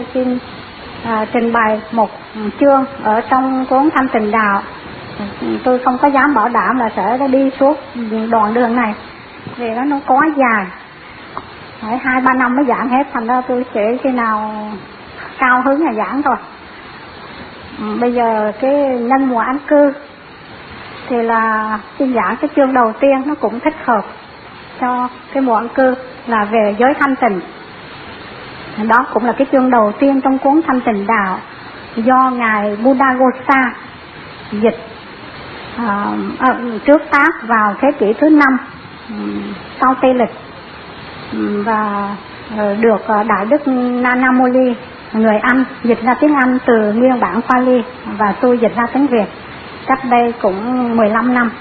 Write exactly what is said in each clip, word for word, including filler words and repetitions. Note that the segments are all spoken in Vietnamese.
tôi xin à, trình bày một chương ở trong cuốn Thanh Tịnh Đạo. Tôi không có dám bảo đảm là sẽ đi suốt đoạn đường này vì nó nó quá dài, phải hai ba năm mới giảng hết, thành ra tôi sẽ khi nào cao hứng là giảng thôi. Ừ, bây giờ cái nhân mùa an cư thì là xin giảng cái chương đầu tiên, nó cũng thích hợp cho cái mùa an cư là về giới thanh tịnh. Đó cũng là cái chương đầu tiên trong cuốn Thanh Tịnh Đạo do ngài Buddhaghosa dịch à, à, trước Pháp vào thế kỷ thứ năm sau Tây lịch, và được Đại Đức Nana Moli người Anh dịch ra tiếng Anh từ nguyên bản Pali và tôi dịch ra tiếng Việt cách đây cũng mười lăm năm.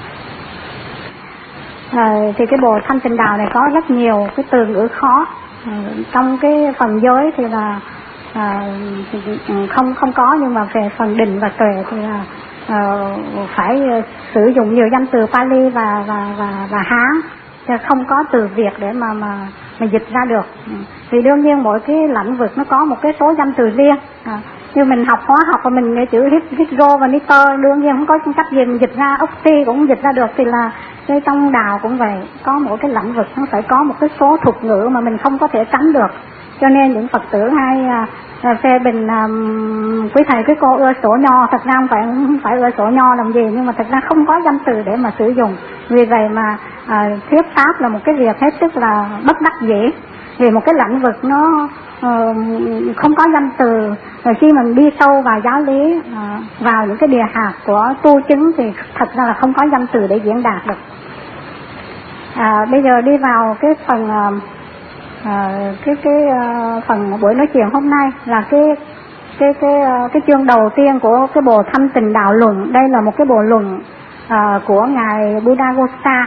À, thì cái bộ Thanh Tịnh Đạo này có rất nhiều cái từ ngữ khó. À, trong cái phần giới thì là à, không không có, nhưng mà về phần định và tuệ thì là à, phải sử dụng nhiều danh từ Pali và và và và Hán, chứ không có từ Việt để mà mà mà dịch ra được. Vì đương nhiên mỗi cái lĩnh vực nó có một cái số danh từ riêng. À, như mình học hóa học và mình nghe chữ hydro và nitơ, đương nhiên không có cách gì mình dịch ra, oxy cũng dịch ra được, thì là cái trong đạo cũng vậy, có mỗi cái lĩnh vực nó phải có một cái số thuật ngữ mà mình không có thể tránh được. Cho nên những Phật tử hay à, phê bình à, quý thầy quý cô ưa sổ nho, thật ra không phải không phải ưa sổ nho làm gì, nhưng mà thật ra không có danh từ để mà sử dụng. Vì vậy mà à, thuyết pháp là một cái việc hết sức là bất đắc dĩ, vì một cái lĩnh vực nó uh, không có danh từ. Rồi khi mình đi sâu vào giáo lý, uh, vào những cái địa hạt của tu chứng thì thật ra là không có danh từ để diễn đạt được. À, bây giờ đi vào cái phần uh, uh, cái cái uh, phần buổi nói chuyện hôm nay là cái cái cái uh, cái chương đầu tiên của cái bộ Thanh Tịnh Đạo luận. Đây là một cái bộ luận uh, của ngài Buddhaghosa.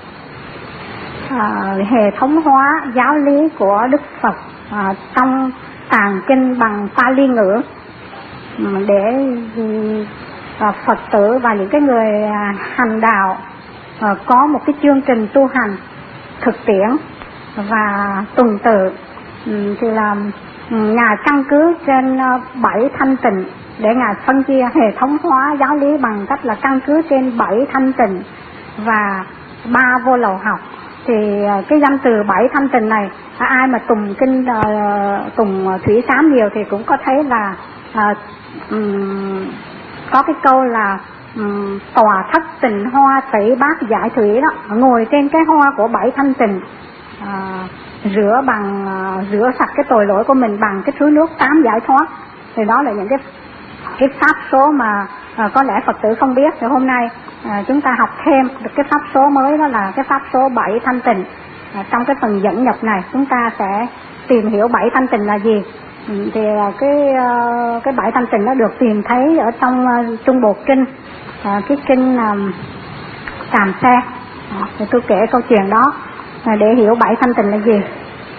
À, hệ thống hóa giáo lý của Đức Phật à, trong tạng kinh bằng Pali ngữ, để à, Phật tử và những cái người à, hành đạo à, có một cái chương trình tu hành thực tiễn và tuần tự. Ừ, thì là ngài căn cứ trên uh, bảy thanh tịnh để ngài phân chia hệ thống hóa giáo lý bằng cách là căn cứ trên bảy thanh tịnh và ba vô lậu học. Thì cái danh từ bảy thanh tịnh này, ai mà tùng kinh uh, tùng thủy sám nhiều thì cũng có thấy là uh, um, có cái câu là um, tòa thất tịnh hoa tẩy bát giải thủy đó, ngồi trên cái hoa của bảy thanh tịnh, uh, rửa bằng uh, rửa sạch cái tội lỗi của mình bằng cái thứ nước tám giải thoát. Thì đó là những cái cái pháp số mà à, có lẽ Phật tử không biết. Thì hôm nay à, chúng ta học thêm được cái pháp số mới, đó là cái pháp số bảy thanh tịnh. À, trong cái phần dẫn nhập này chúng ta sẽ tìm hiểu bảy thanh tịnh là gì. Ừ, thì à, cái à, cái bảy thanh tịnh nó được tìm thấy ở trong à, Trung Bộ Kinh, à, cái kinh à, Tràm Xe. À, thì tôi kể câu chuyện đó à, để hiểu bảy thanh tịnh là gì.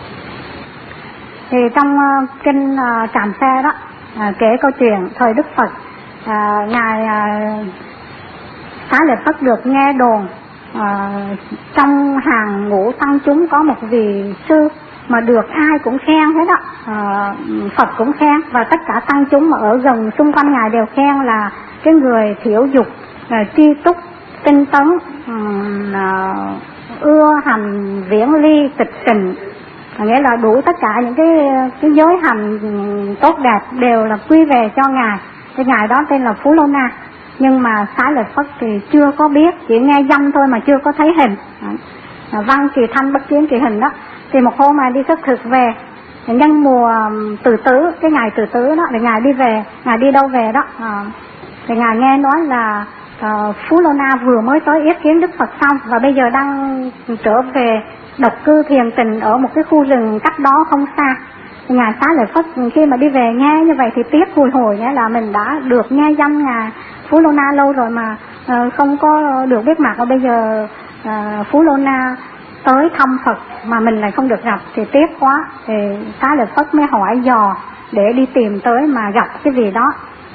Thì trong à, kinh à, Tràm Xe đó À, kể câu chuyện thời Đức Phật, à, ngài à, Xá Lợi Phất được nghe đồn à, trong hàng ngũ tăng chúng có một vị sư mà được ai cũng khen hết đó, à, Phật cũng khen và tất cả tăng chúng mà ở gần xung quanh ngài đều khen là cái người thiểu dục, à, tri túc, tinh tấn, à, ưa hành viễn ly tịch tịnh. Nghĩa là đủ tất cả những cái cái giới hành tốt đẹp đều là quy về cho ngài. Cái ngài đó tên là Phú Lô Na, nhưng mà Xá Lợi Phất thì chưa có biết, chỉ nghe danh thôi mà chưa có thấy hình. Văn kỳ thanh bất kiến kỳ hình đó. Thì một hôm mà đi khất thực về, nhân mùa Từ Tứ, cái ngày Từ Tứ đó, thì ngài đi về, ngài đi đâu về đó, à, thì ngài nghe nói là uh, Phú Lô Na vừa mới tới yết kiến Đức Phật xong và bây giờ đang trở về độc cư thiền tịnh ở một cái khu rừng cách đó không xa. Ngài Xá Lợi Phất khi mà đi về nghe như vậy thì tiếc hồi hồi, nghĩa là mình đã được nghe danh ngài Phú Lô Na lâu rồi mà uh, không có được biết mặt, và bây giờ uh, Phú Lô Na tới thăm Phật mà mình lại không được gặp thì tiếc quá. Thì Xá Lợi Phất mới hỏi dò để đi tìm tới mà gặp cái gì đó.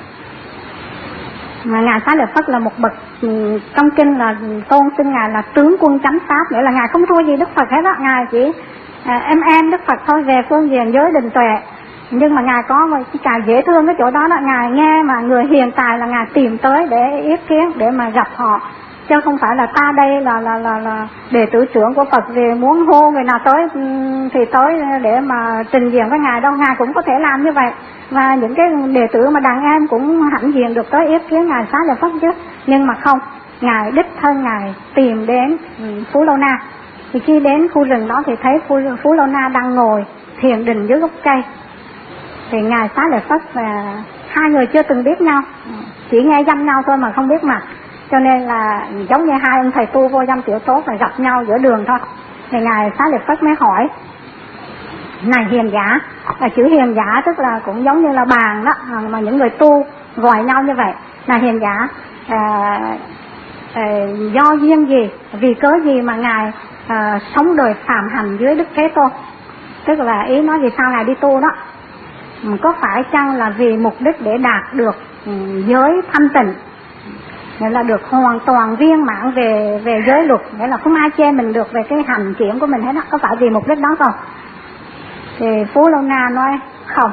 Mà ngài Xá Lợi Phất là một bậc, trong kinh là tôn xưng ngài là tướng quân chánh pháp, nghĩa là ngài không thua gì Đức Phật hết đó. Ngài chỉ à, em em Đức Phật thôi về phương diện giới định tuệ. Nhưng mà ngài có một cái dễ thương cái chỗ đó là ngài nghe mà người hiền tài là ngài tìm tới để ý kiến, để mà gặp họ, chứ không phải là ta đây là là là là đệ tử trưởng của Phật về muốn hô người nào tới thì tới để mà trình diện với ngài đâu. Ngài cũng có thể làm như vậy, và những cái đệ tử mà đàn em cũng hãnh diện được tới ý kiến ngài Xá Lợi Phất chứ. Nhưng mà không, ngài đích thân ngài tìm đến Phú Lâu Na. Thì khi đến khu rừng đó thì thấy Phú, Phú Lâu Na đang ngồi thiền định dưới gốc cây. Thì ngài Xá Lợi Phất và hai người chưa từng biết nhau, chỉ nghe danh nhau thôi mà không biết mặt, cho nên là giống như hai ông thầy tu vô danh tiểu tốt là gặp nhau giữa đường thôi. Thì ngài Xá Lợi Phất mới hỏi: này hiền giả, là chữ hiền giả tức là cũng giống như là bàn đó, mà những người tu gọi nhau như vậy. Là hiền giả, à, à, do duyên gì, vì cớ gì mà ngài à, sống đời phạm hành dưới Đức Thế Tôn? Tức là ý nói vì sao ngài đi tu đó. Có phải chăng là vì mục đích để đạt được giới thanh tịnh, nghĩa là được hoàn toàn viên mãn về về giới luật, nghĩa là không ai chê mình được về cái hành kiểm của mình hết đó, có phải vì mục đích đó không? Thì Phú Lâu Na nói không,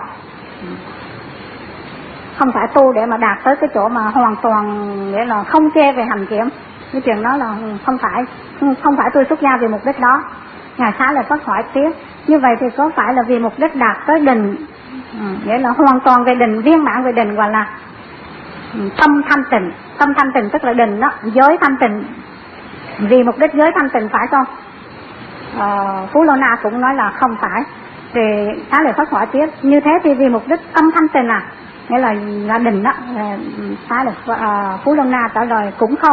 không phải tu để mà đạt tới cái chỗ mà hoàn toàn, nghĩa là không chê về hành kiểm. Cái chuyện đó là không phải, không phải tôi xuất gia vì mục đích đó. Ngài Xá Lợi Phất hỏi tiếp: như vậy thì có phải là vì mục đích đạt tới định, ừ, nghĩa là hoàn toàn về định, viên mãn về định, gọi là tâm thanh tịnh? Tâm thanh tịnh tức là định đó, giới thanh tịnh, vì mục đích giới thanh tịnh phải không? À, Phú Lâu Na cũng nói là không phải. Thì Xá Lợi Phất hỏi tiếp: như thế thì vì mục đích tâm thanh tịnh à, nghĩa là là định đó? Xá Lợi à, Phú Lâu Na trả lời cũng không.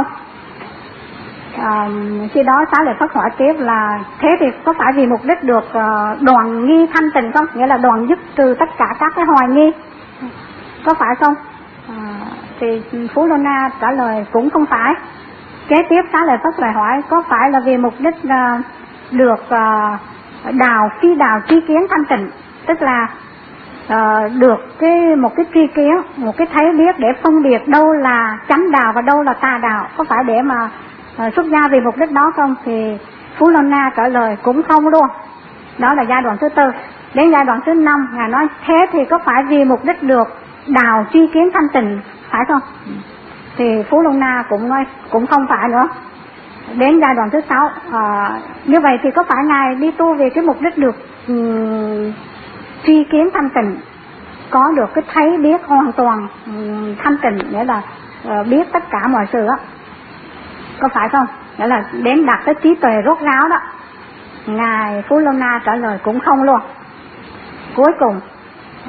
À, khi đó Xá Lợi Phất hỏi tiếp là thế thì có phải vì mục đích được uh, đoàn nghi thanh tịnh không, nghĩa là đoàn dứt trừ tất cả các cái hoài nghi, có phải không? À, thì Phú Lâu Na trả lời cũng không phải. Kế tiếp Xá Lợi Phất lại hỏi có phải là vì mục đích uh, được uh, đào phi đào tri kiến thanh tịnh, tức là uh, được cái một cái tri kiến, một cái thấy biết để phân biệt đâu là chánh đạo và đâu là tà đạo, có phải để mà uh, xuất gia vì mục đích đó không? Thì Phú Lâu Na trả lời cũng không luôn. Đó là giai đoạn thứ tư. Đến giai đoạn thứ năm, ngài nói thế thì có phải vì mục đích được đào tri kiến thanh tịnh phải không? Thì Phú Lâu Na cũng nói cũng không phải nữa. Đến giai đoạn thứ sáu, à, như vậy thì có phải ngài đi tu vì cái mục đích được um, tri kiến thanh tịnh, có được cái thấy biết hoàn toàn um, thanh tịnh, nghĩa là uh, biết tất cả mọi sự đó, có phải không? Nghĩa là đến đạt tới trí tuệ rốt ráo đó. Ngài Phú Lâu Na trả lời cũng không luôn. Cuối cùng uh,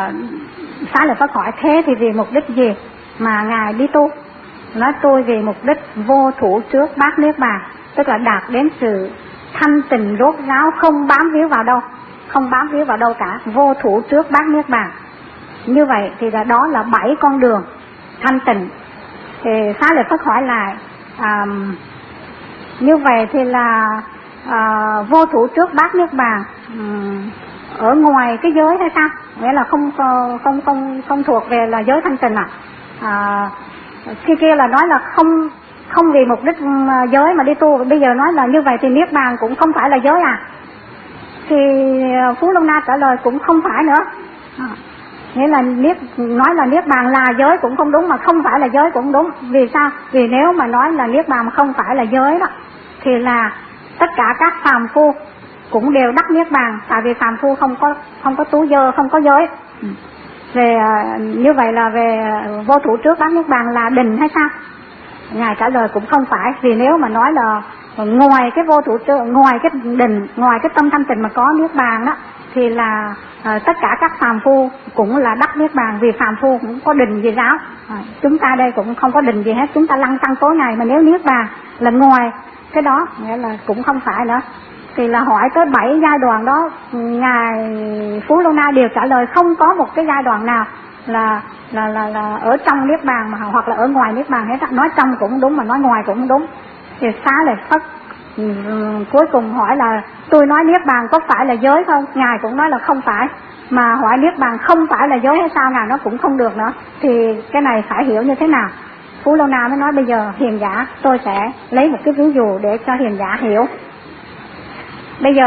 Xá Lợi Phất hỏi thế thì vì mục đích gì mà ngài đi tu? Nói tôi vì mục đích vô thủ trước bát niết bàn, tức là đạt đến sự thanh tịnh rốt ráo, không bám víu vào đâu, không bám víu vào đâu cả, vô thủ trước bát niết bàn. Như vậy thì là đó là bảy con đường thanh tịnh. Thì Xá Lợi Phất hỏi lại à, như vậy thì là à, vô thủ trước bát niết bàn um, ở ngoài cái giới hay sao? Nghĩa là không không không không thuộc về là giới thanh tịnh à? À, khi kia là nói là không không vì mục đích giới mà đi tu, bây giờ nói là như vậy thì niết bàn cũng không phải là giới à? Thì Phú Lâu Na trả lời cũng không phải nữa. À, nghĩa là niết nói là niết bàn là giới cũng không đúng, mà không phải là giới cũng đúng. Vì sao? Vì nếu mà nói là niết bàn mà không phải là giới đó thì là tất cả các phàm phu cũng đều đắc niết bàn, tại vì phàm phu không có không có tú dơ, không có giới. Về như vậy là về vô thủ trước bát niết bàn là định hay sao? Ngài trả lời cũng không phải, vì nếu mà nói là ngoài cái vô thủ trước, ngoài cái định, ngoài cái tâm thanh tịnh mà có niết bàn đó thì là uh, tất cả các phàm phu cũng là đắc niết bàn, vì phàm phu cũng có định gì giáo. À, chúng ta đây cũng không có định gì hết, chúng ta lăng xăng tối ngày, mà nếu niết bàn là ngoài cái đó, nghĩa là cũng không phải nữa. Thì là hỏi tới bảy giai đoạn đó, ngài Phú Lâu Na đều trả lời không có một cái giai đoạn nào là là là là ở trong niết bàn mà hoặc là ở ngoài niết bàn hết. Nói trong cũng đúng mà nói ngoài cũng đúng. Thì Xá Lợi Phất um, cuối cùng hỏi là tôi nói niết bàn có phải là giới không? Ngài cũng nói là không phải. Mà hỏi niết bàn không phải là giới hay sao? Ngài nó cũng không được nữa. Thì cái này phải hiểu như thế nào? Phú Lâu Na mới nói bây giờ hiền giả tôi sẽ lấy một cái ví dụ để cho hiền giả hiểu. Bây giờ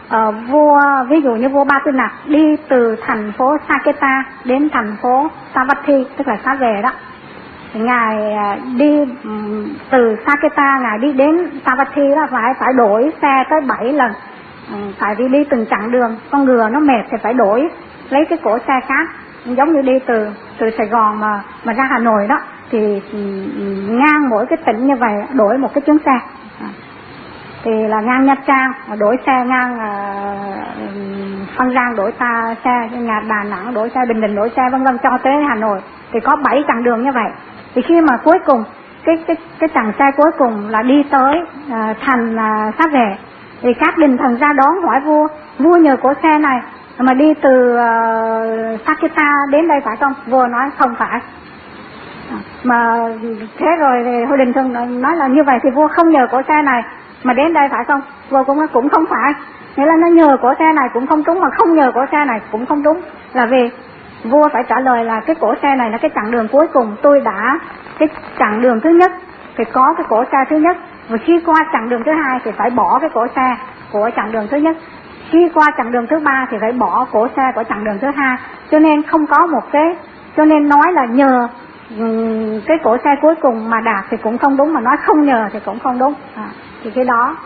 uh, vua ví dụ như vua Ba Tư Nặc đi từ thành phố Saketa đến thành phố Savatthi, tức là Xá Về đó. Ngài đi từ Saketa, ngài đi đến Savatthi đó phải phải đổi xe tới bảy lần, phải đi đi từng chặng đường. Con ngựa nó mệt thì phải đổi lấy cái cỗ xe khác, giống như đi từ từ Sài Gòn mà mà ra Hà Nội đó, thì ngang mỗi cái tỉnh như vậy đổi một cái chuyến xe. Thì là ngang Nha Trang đổi xe, ngang uh, Phan Rang đổi ta xe, nhà Đà Nẵng đổi xe, Bình Định đổi xe, vân vân cho tới Hà Nội. Thì có bảy chặng đường như vậy. Thì khi mà cuối cùng cái cái cái chặng xe cuối cùng là đi tới uh, thành uh, Xá Về, thì các đình thần ra đón hỏi vua, vua nhờ cỗ xe này mà đi từ uh, Saketa đến đây phải không? Vua nói không phải. Mà thế rồi thì hồi đình thần nói là như vậy thì vua không nhờ cỗ xe này mà đến đây phải không? Vua cũng cũng không phải. Nghĩa là nó nhờ cỗ xe này cũng không đúng, mà không nhờ cỗ xe này cũng không đúng. Là vì vua phải trả lời là cái cỗ xe này là cái chặng đường cuối cùng, tôi đã cái chặng đường thứ nhất thì có cái cỗ xe thứ nhất, và khi qua chặng đường thứ hai thì phải bỏ cái cỗ xe của chặng đường thứ nhất, khi qua chặng đường thứ ba thì phải bỏ cỗ xe của chặng đường thứ hai. Cho nên không có một cái, cho nên nói là nhờ cái cỗ xe cuối cùng mà đạt thì cũng không đúng, mà nói không nhờ thì cũng không đúng. À, thì cái đó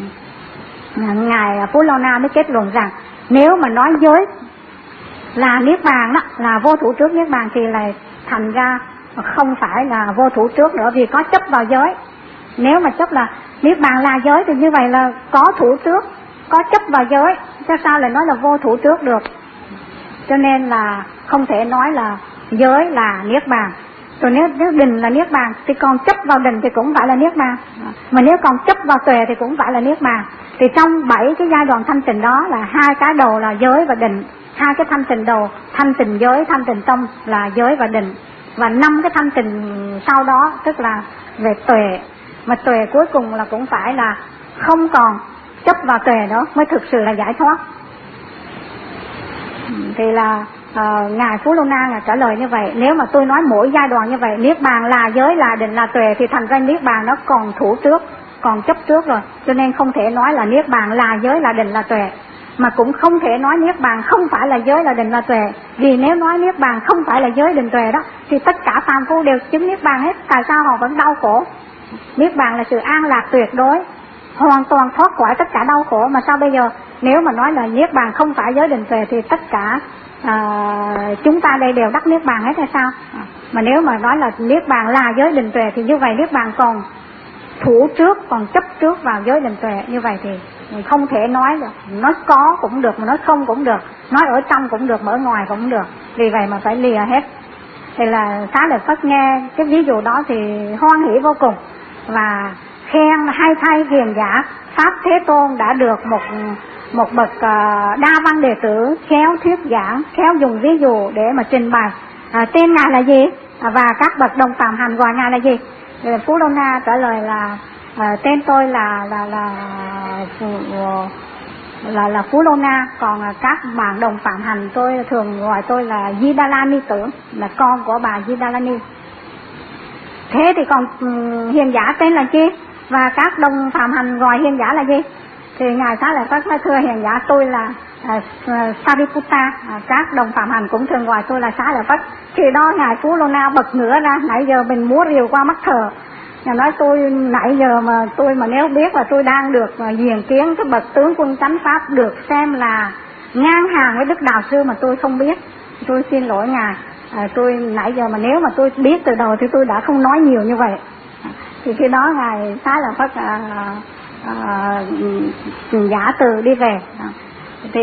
ngài Phú Lâu Na mới kết luận rằng nếu mà nói giới là niết bàn đó, là vô thủ trước niết bàn, thì là thành ra không phải là vô thủ trước nữa, vì có chấp vào giới. Nếu mà chấp là niết bàn là giới thì như vậy là có thủ trước, có chấp vào giới, cho sao lại nói là vô thủ trước được. Cho nên là không thể nói là giới là niết bàn. Rồi nếu, nếu định là niết bàn thì còn chấp vào định thì cũng phải là niết bàn, mà nếu còn chấp vào tuệ thì cũng phải là niết bàn. Thì trong bảy cái giai đoạn thanh tịnh đó là hai cái đầu là giới và định, hai cái thanh tịnh đầu, thanh tịnh giới, thanh tịnh tâm là giới và định, và năm cái thanh tịnh sau đó tức là về tuệ. Mà tuệ cuối cùng là cũng phải là không còn chấp vào tuệ đó mới thực sự là giải thoát. Thì là uh, ngài Phú Lâu Na ngài trả lời như vậy. Nếu mà tôi nói mỗi giai đoạn như vậy, niết bàn là giới, là định, là tuệ, thì thành ra niết bàn nó còn thủ trước, còn chấp trước rồi. Cho nên không thể nói là niết bàn là giới, là định, là tuệ, mà cũng không thể nói niết bàn không phải là giới, là định, là tuệ. Vì nếu nói niết bàn không phải là giới, định, tuệ đó thì tất cả phàm phu đều chứng niết bàn hết. Tại sao họ vẫn đau khổ? Niết bàn là sự an lạc tuyệt đối, hoàn toàn thoát khỏi tất cả đau khổ, mà sao bây giờ nếu mà nói là niết bàn không phải giới, định, tuệ thì tất cả à, chúng ta đây đều đắc niết bàn hết hay sao? À, mà nếu mà nói là niết bàn là giới, định, tuệ thì như vậy niết bàn còn thủ trước, còn chấp trước vào giới, định, tuệ. Như vậy thì không thể nói được, nói có cũng được mà nói không cũng được, nói ở trong cũng được mà ở ngoài cũng được, vì vậy mà phải lìa hết. Thì là Xá Lợi Phất nghe cái ví dụ đó thì hoan hỷ vô cùng, và khen hay thay hiền giả Pháp Thế Tôn đã được một một bậc uh, đa văn đệ tử khéo thuyết giảng, khéo dùng ví dụ để mà trình bày. À, tên ngài là gì? À, và các bậc đồng phạm hành gọi ngài là gì? Thì Phú Lâu Na trả lời là à, tên tôi là là là là là, là Phú Lâu Na, còn các bạn đồng phạm hành tôi thường gọi tôi là Di Đà La Ni Tưởng, là con của bà Di Đà La Ni. Thế thì còn um, hiền giả tên là chi? Và các đồng phạm hành gọi hiền giả là gì? Thì ngài Xá Lợi Phất nói thưa hiền giả, tôi là uh, Sariputta, uh, các đồng phạm hành cũng thường gọi tôi là Xá Lợi Phất. Thì đó ngài Phú Lâu Na bật ngửa ra, nãy giờ mình múa rìu qua mắt thờ. Ngài nói tôi nãy giờ mà tôi mà nếu biết là tôi đang được uh, diện kiến cái bậc tướng quân chánh pháp, được xem là ngang hàng với Đức Đạo Sư mà tôi không biết, tôi xin lỗi ngài. À, tôi nãy giờ mà nếu mà tôi biết từ đầu thì tôi đã không nói nhiều như vậy. À, thì khi đó ngài Xá Lợi Phất à, à, giả từ đi về. À, thì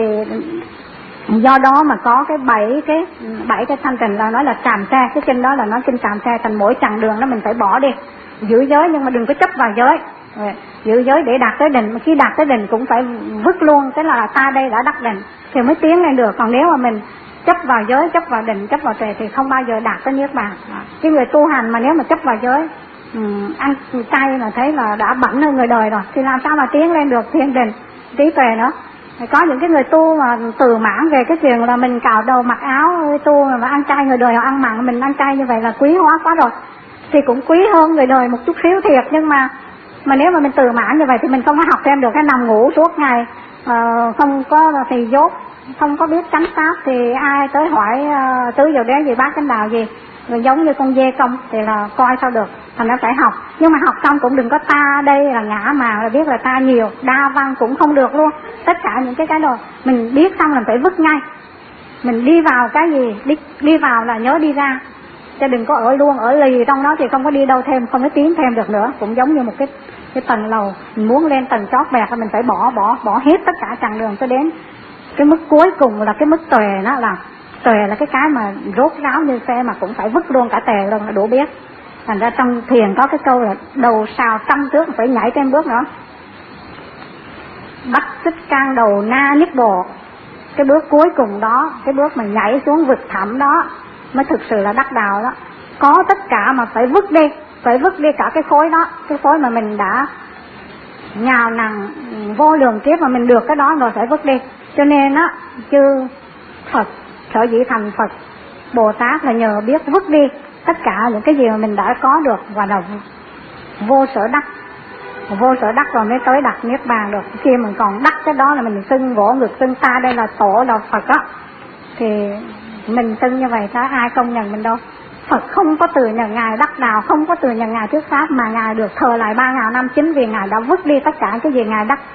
do đó mà có cái bảy cái bảy cái thanh tịnh là nói là tràm xe, cái kinh đó là nói kinh tràm xe, thành mỗi chặng đường đó mình phải bỏ đi, giữ giới nhưng mà đừng có chấp vào giới. À, giữ giới để đạt tới định, mà khi đạt tới định cũng phải vứt luôn, tức là ta đây đã đắc định thì mới tiến lên được. Còn nếu mà mình chấp vào giới, chấp vào định, chấp vào tuệ thì không bao giờ đạt tới niết bàn. Cái người tu hành mà nếu mà chấp vào giới, um, ăn chay là thấy là đã bẩn hơn người đời rồi, thì làm sao mà tiến lên được thiên định, trí tuệ nữa. Có những cái người tu mà từ mãn về cái chuyện là mình cạo đầu mặc áo tu mà ăn chay, người đời họ ăn mặn, mình ăn chay như vậy là quý hóa quá rồi, thì cũng quý hơn người đời một chút xíu thiệt. Nhưng mà mà nếu mà mình từ mãn như vậy thì mình không có học thêm được, cái nằm ngủ suốt ngày uh, không có thì dốt, không có biết chánh pháp thì ai tới hỏi uh, tứ diệu đế gì bát chánh đạo gì, rồi giống như con dê công thì là coi sao được, thành ra phải học. Nhưng mà học xong cũng đừng có ta đây là ngã mà là biết là ta nhiều, đa văn cũng không được luôn. Tất cả những cái cái đồ mình biết xong là phải vứt ngay. Mình đi vào cái gì, đi, đi vào là nhớ đi ra, chứ đừng có ở luôn, ở lì trong đó thì không có đi đâu thêm, không có tiến thêm được nữa. Cũng giống như một cái cái tầng lầu, mình muốn lên tầng chót bẹt thì mình phải bỏ bỏ bỏ hết tất cả chặng đường cho đến cái mức cuối cùng là cái mức tuệ. Đó là tuệ là cái cái mà rốt ráo như xe mà cũng phải vứt luôn cả tề luôn là đủ biết. Thành ra trong thiền có cái câu là đầu sào trăm thước phải nhảy thêm bước nữa. Bắt xích can đầu na niết bộ, cái bước cuối cùng đó, cái bước mà nhảy xuống vực thẳm đó mới thực sự là đắc đạo đó. Có tất cả mà phải vứt đi, phải vứt đi cả cái khối đó, cái khối mà mình đã nhào nặng vô lượng kiếp mà mình được cái đó rồi phải vứt đi. Cho nên á, chư Phật sở dĩ thành Phật Bồ Tát là nhờ biết vứt đi tất cả những cái gì mà mình đã có được và là vô sở đắc. Vô sở đắc rồi mới tới đặt niết bàn được. Khi mình còn đắc cái đó là mình xưng vỗ ngực xưng ta đây là tổ là Phật á, thì mình xưng như vậy ta ai công nhận mình đâu. Phật không có từ nhận Ngài đắc đạo, không có từ nhận Ngài thuyết pháp, mà Ngài được thờ lại ba ngàn năm chính vì Ngài đã vứt đi tất cả cái gì Ngài đắc.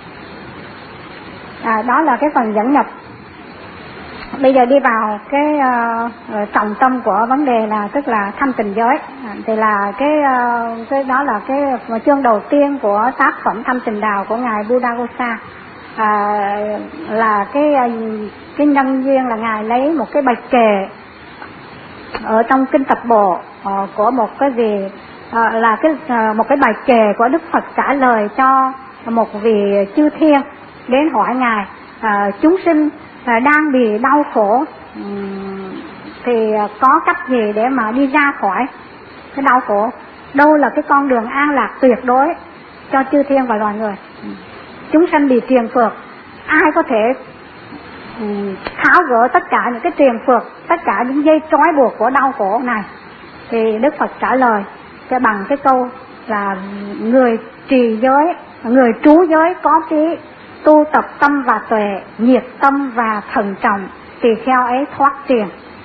À, đó là cái phần dẫn nhập. Bây giờ đi vào cái uh, trọng tâm của vấn đề là tức là thanh tịnh giới. À, thì là cái uh, cái đó là cái chương đầu tiên của tác phẩm thanh tịnh đạo của ngài Buddhaghosa. À, là cái cái nhân duyên là ngài lấy một cái bạch kệ ở trong kinh tập bộ uh, của một cái gì uh, là cái uh, một cái bài kệ của Đức Phật trả lời cho một vị chư thiên đến hỏi ngài uh, chúng sinh uh, đang bị đau khổ um, thì có cách gì để mà đi ra khỏi cái đau khổ, đâu là cái con đường an lạc tuyệt đối cho chư thiên và loài người. Chúng sanh bị triền phược, ai có thể um, tháo gỡ tất cả những cái triền phược, tất cả những dây trói buộc của đau khổ này? Thì Đức Phật trả lời cái bằng cái câu là người trì giới, người trú giới có trí, tu tập tâm và tuệ, nhiệt tâm và thần trọng, tỳ kheo ấy thoát triền.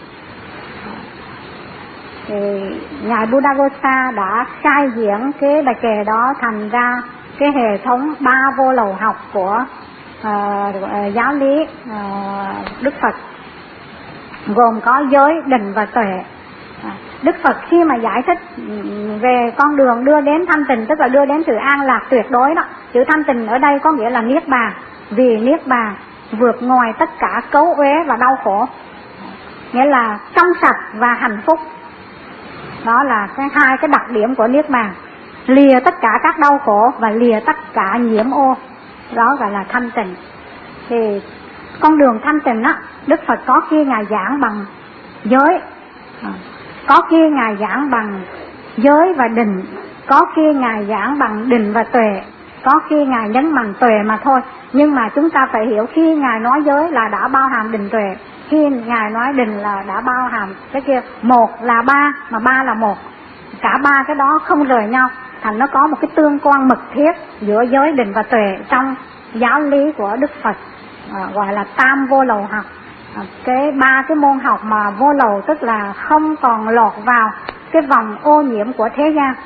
Thì ngài Buddhaghosa đã khai diễn cái bài kệ đó thành ra cái hệ thống ba vô lậu học của uh, giáo lý uh, Đức Phật, gồm có giới, định và tuệ. Đức Phật khi mà giải thích về con đường đưa đến thanh tịnh, tức là đưa đến sự an lạc tuyệt đối đó. Chữ thanh tịnh ở đây có nghĩa là niết bàn, vì niết bàn vượt ngoài tất cả cấu uế và đau khổ, nghĩa là trong sạch và hạnh phúc. Đó là cái hai cái đặc điểm của niết bàn, lìa tất cả các đau khổ và lìa tất cả nhiễm ô, đó gọi là thanh tịnh. Thì con đường thanh tịnh á, Đức Phật có khi ngài giảng bằng giới, có khi ngài giảng bằng giới và định, có khi ngài giảng bằng định và tuệ, có khi ngài nhấn mạnh tuệ mà thôi. Nhưng mà chúng ta phải hiểu khi ngài nói giới là đã bao hàm định tuệ, khi ngài nói định là đã bao hàm cái kia. Một là ba mà ba là một, cả ba cái đó không rời nhau, thành nó có một cái tương quan mật thiết giữa giới, định và tuệ trong giáo lý của Đức Phật, à, gọi là tam vô lậu học. À, cái ba cái môn học mà vô lậu tức là không còn lọt vào cái vòng ô nhiễm của thế gian.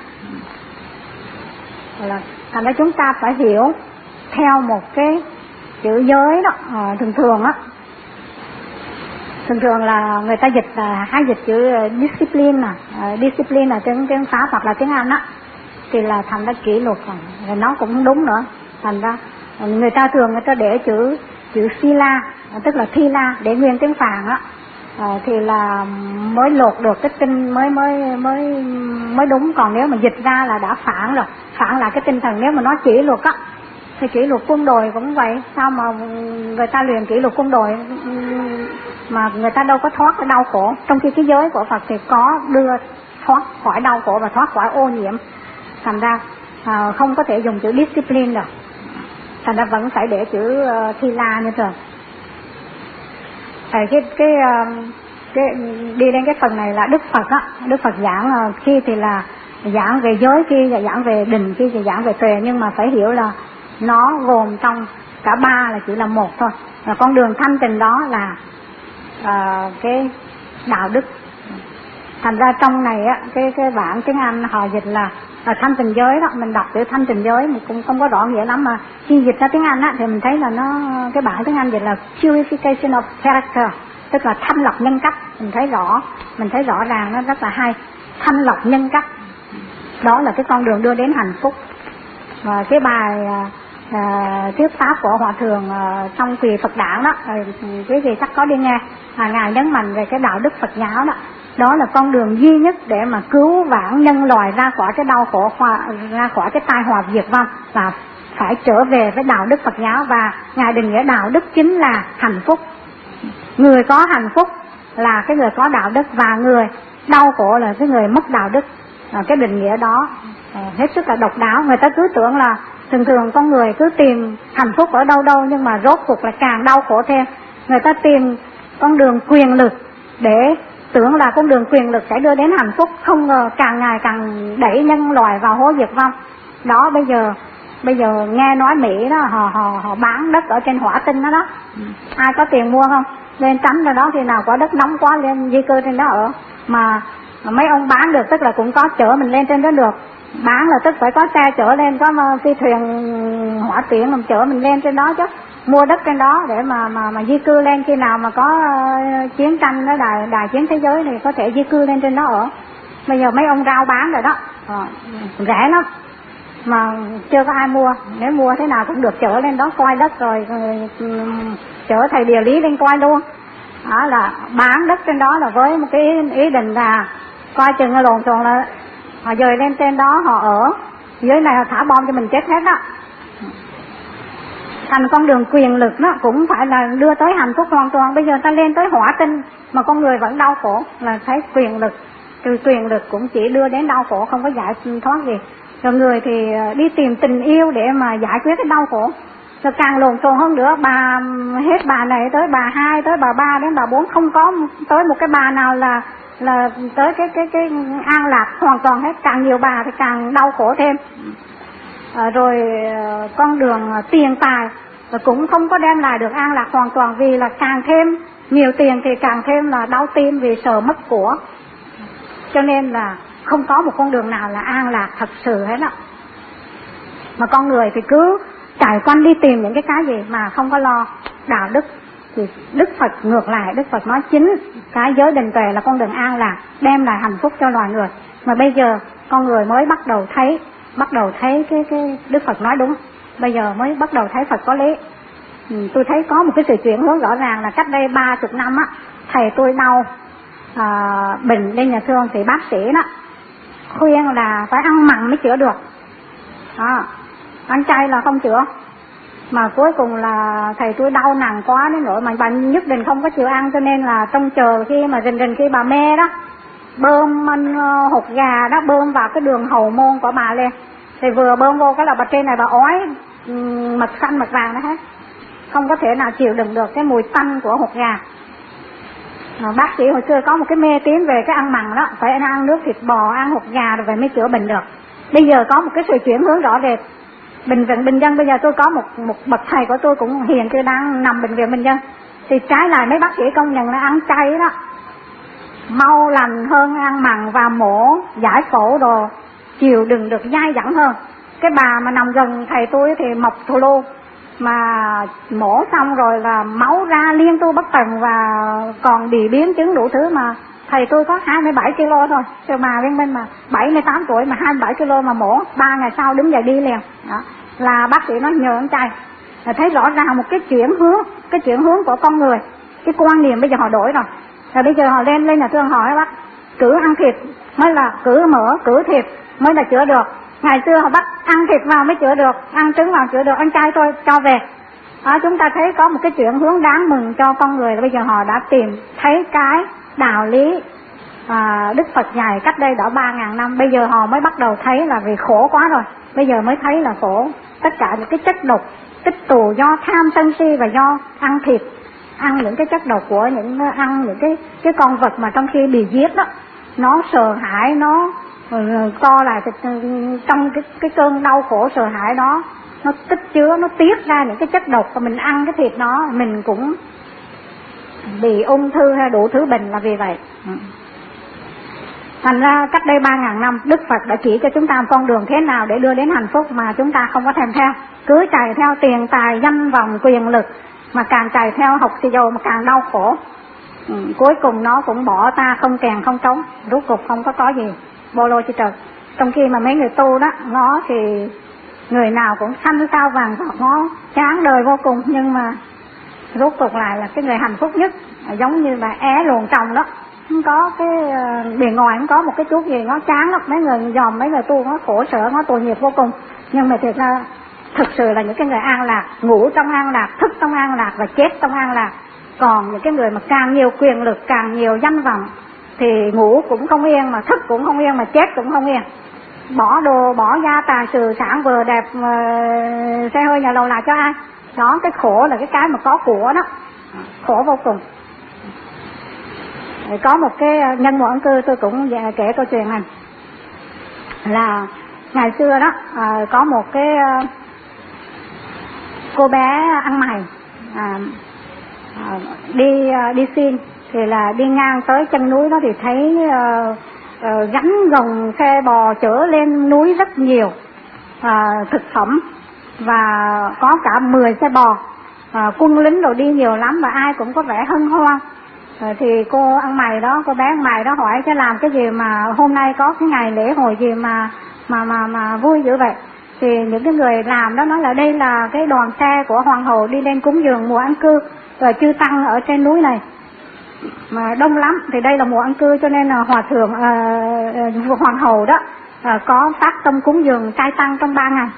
Là thành ra chúng ta phải hiểu theo một cái chữ giới đó. À, thường thường á, thường thường là người ta dịch là hay dịch chữ discipline, à, discipline là tiếng tiếng Pháp hoặc là tiếng Anh á, thì là thành ra kỷ luật, rồi nó cũng không đúng nữa. Thành ra người ta thường người ta để chữ chữ sila, tức là thi la để nguyên tiếng Phạn á, à, thì là mới lột được cái tinh mới mới mới mới đúng. Còn nếu mà dịch ra là đã phản rồi, phản lại cái tinh thần. Nếu mà nói kỷ luật á thì kỷ luật quân đội cũng vậy, sao mà người ta luyện kỷ luật quân đội mà người ta đâu có thoát cái đau khổ, trong khi cái giới của Phật thì có đưa thoát khỏi đau khổ và thoát khỏi ô nhiễm. Thành ra à, không có thể dùng chữ discipline được, thành ra vẫn phải để chữ uh, thi la như thường. Tại cái cái uh, cái đi đến cái phần này là Đức Phật á, Đức Phật giảng uh, khi thì là giảng về giới, khi là giảng về định, khi thì giảng về tuệ, nhưng mà phải hiểu là nó gồm trong cả ba là chỉ là một thôi. Và con đường thanh tịnh đó là uh, cái đạo đức. Thành ra trong này á, cái cái bản tiếng Anh họ dịch là, là thanh tịnh giới đó, mình đọc chữ thanh tịnh giới mình cũng không có rõ nghĩa lắm, mà khi dịch ra tiếng Anh á thì mình thấy là nó, cái bản tiếng Anh dịch là purification of character, tức là thanh lọc nhân cách. Mình thấy rõ, mình thấy rõ ràng, nó rất là hay. Thanh lọc nhân cách, đó là cái con đường đưa đến hạnh phúc. Và cái bài à, thuyết pháp của Hòa Thượng à, trong Quỳ Phật Đản đó, à, quý vị chắc có đi nghe, à, ngài nhấn mạnh về cái đạo đức Phật giáo đó. Đó là con đường duy nhất để mà cứu vãn nhân loại ra khỏi cái đau khổ, ra khỏi cái tai họa diệt vong, và phải trở về với đạo đức Phật giáo. Và ngài định nghĩa đạo đức chính là hạnh phúc. Người có hạnh phúc là cái người có đạo đức, và người đau khổ là cái người mất đạo đức. À, cái định nghĩa đó à, hết sức là độc đáo. Người ta cứ tưởng là thường thường con người cứ tìm hạnh phúc ở đâu đâu, nhưng mà rốt cuộc là càng đau khổ thêm. Người ta tìm con đường quyền lực để tưởng là con đường quyền lực sẽ đưa đến hạnh phúc, không ngờ càng ngày càng đẩy nhân loại vào hố diệt vong. Đó, bây giờ bây giờ nghe nói Mỹ đó, họ họ họ bán đất ở trên hỏa tinh đó đó. Ai có tiền mua không? Lên tránh ra đó, khi nào có đất nóng quá lên di cư trên đó ở. Mà mấy ông bán được tức là cũng có chở mình lên trên đó được. Bán là tức phải có xe chở lên, có phi thuyền hỏa tiễn làm chở mình lên trên đó chứ. Mua đất trên đó để mà mà mà di cư lên, khi nào mà có uh, chiến tranh đó, đài đài chiến thế giới thì có thể di cư lên trên đó ở. Bây giờ mấy ông rao bán rồi đó, à, rẻ lắm mà chưa có ai mua. Nếu mua thế nào cũng được chở lên đó coi đất rồi, rồi um, chở thầy địa lý lên coi luôn. Đó là bán đất trên đó là với một cái ý định là coi chừng lộn xộn là họ dời lên trên đó họ ở, dưới này họ thả bom cho mình chết hết đó. Thành con đường quyền lực nó cũng phải là đưa tới hạnh phúc hoàn toàn. Bây giờ ta lên tới hỏa tinh mà con người vẫn đau khổ, là thấy quyền lực, từ quyền lực cũng chỉ đưa đến đau khổ, không có giải thoát gì. Rồi người thì đi tìm tình yêu để mà giải quyết cái đau khổ, rồi càng lộn xộn hơn nữa. Bà hết bà này tới bà hai, tới bà ba đến bà bốn, không có tới một cái bà nào là là tới cái cái cái an lạc hoàn toàn hết. Càng nhiều bà thì càng đau khổ thêm. À, rồi con đường tiền tài cũng không có đem lại được an lạc hoàn toàn, vì là càng thêm nhiều tiền thì càng thêm là đau tim vì sợ mất của. Cho nên là không có một con đường nào là an lạc thật sự hết đó. Mà con người thì cứ trải quanh đi tìm những cái cái gì mà không có lo đạo đức. Thì Đức Phật ngược lại, Đức Phật nói chính cái giới định tuệ là con đường an lạc, đem lại hạnh phúc cho loài người. Mà bây giờ con người mới bắt đầu thấy bắt đầu thấy cái cái Đức Phật nói đúng. Bây giờ mới bắt đầu thấy Phật có lý. Ừ, tôi thấy có một cái sự chuyển hướng rõ ràng là cách đây ba chục năm á, thầy tôi đau à, bệnh lên nhà thương thì bác sĩ đó khuyên là phải ăn mặn mới chữa được. À, ăn chay là không chữa. Mà cuối cùng là thầy tôi đau nặng quá đến nỗi mà bà nhất định không có chịu ăn, cho nên là trông chờ khi mà rình rình khi bà mê đó, bơm uh, hột gà đó bơm vào cái đường hậu môn của bà lên. Thì vừa bơm vô cái là bà trên này bà ói um, mật xanh mật vàng đó hết, không có thể nào chịu đựng được cái mùi tanh của hột gà. À, bác sĩ hồi xưa có một cái mê tín về cái ăn mặn đó, phải ăn nước thịt bò, ăn hột gà rồi vậy mới chữa bệnh được. Bây giờ có một cái sự chuyển hướng rõ rệt. Bệnh viện Bình Dân, bây giờ tôi có một một bậc thầy của tôi cũng hiện tôi đang nằm bệnh viện Bình Dân, thì trái lại mấy bác sĩ công nhận là ăn chay đó mau lành hơn ăn mặn, và mổ giải phẫu đồ chịu đựng được dai dẳng hơn. Cái bà mà nằm gần thầy tôi thì mọc thù lô, mà mổ xong rồi là máu ra liên tu bất tận và còn bị biến chứng đủ thứ. Mà thầy tôi có hai mươi bảy ki lô thôi, chứ mà bên bên mà bảy mươi tám tuổi mà hai mươi bảy ki lô mà mổ ba ngày sau đứng dậy đi liền. Đó là bác sĩ nói nhờ ăn chay. Là thấy rõ ràng một cái chuyển hướng, cái chuyển hướng của con người, cái quan niệm bây giờ họ đổi rồi. Rồi bây giờ họ lên lên nhà thương hỏi bác, cứ ăn thịt mới là, cứ mỡ, cứ thịt mới là chữa được. Ngày xưa họ bắt ăn thịt vào mới chữa được, ăn trứng vào chữa được, ăn chay thôi cho về. Đó, chúng ta thấy có một cái chuyển hướng đáng mừng cho con người. Bây giờ họ đã tìm thấy cái đạo lý à, Đức Phật dạy cách đây đã ba ngàn năm. Bây giờ họ mới bắt đầu thấy là vì khổ quá rồi, bây giờ mới thấy là khổ. Tất cả những cái chất độc tích tụ do tham sân si và do ăn thịt, ăn những cái chất độc của những ăn những cái cái con vật mà trong khi bị giết đó, nó sợ hãi, nó co lại trong cái cái cơn đau khổ sợ hãi đó, nó tích chứa, nó tiết ra những cái chất độc, và mình ăn cái thịt nó mình cũng bị ung thư hay đủ thứ bệnh là vì vậy. Thành ra cách đây ba ngàn năm Đức Phật đã chỉ cho chúng ta một con đường thế nào để đưa đến hạnh phúc mà chúng ta không có thèm theo, cứ chạy theo tiền tài danh vọng quyền lực, mà càng chạy theo học thì dầu mà càng đau khổ. Ừ, cuối cùng nó cũng bỏ ta không kèn không trống, rốt cục không có có gì bô lô chi trời. Trong khi mà mấy người tu đó, nó thì người nào cũng xanh sao vàng ngọt, nó chán đời vô cùng, nhưng mà rốt cuộc lại là cái người hạnh phúc nhất, giống như bà é luồn trồng đó, không có cái bề ngoài không có một cái chút gì, nó chán lắm. Mấy người dòm, mấy người tu nó khổ sở, nó tội nghiệp vô cùng, nhưng mà thực ra thực sự là những cái người an lạc, ngủ trong an lạc, thức trong an lạc và chết trong an lạc. Còn những cái người mà càng nhiều quyền lực, càng nhiều danh vọng thì ngủ cũng không yên, mà thức cũng không yên, mà chết cũng không yên. Bỏ đồ, bỏ gia tài sự sản vừa đẹp, uh, xe hơi nhà lầu là cho ai? Đó, cái khổ là cái cái mà có của đó, khổ vô cùng. Có một cái nhân mùa ẩn cư tôi cũng kể câu chuyện này, là ngày xưa đó à, có một cái uh, cô bé ăn mày à, à, đi uh, đi xin, thì là đi ngang tới chân núi đó thì thấy uh, uh, gánh gồng xe bò chở lên núi rất nhiều uh, thực phẩm, và có cả mười xe bò, uh, quân lính rồi đi nhiều lắm, và ai cũng có vẻ hân hoan. Uh, thì cô ăn mày đó, cô bé ăn mày đó hỏi chứ làm cái gì mà hôm nay có cái ngày lễ hội gì mà mà mà mà vui dữ vậy? Thì những cái người làm đó nói là đây là cái đoàn xe của hoàng hậu đi lên cúng dường mùa an cư và chư tăng ở trên núi này mà đông lắm, thì đây là mùa an cư cho nên là hòa thượng uh, uh, hoàng hậu đó uh, có phát tâm cúng dường trai tăng trong ba ngày.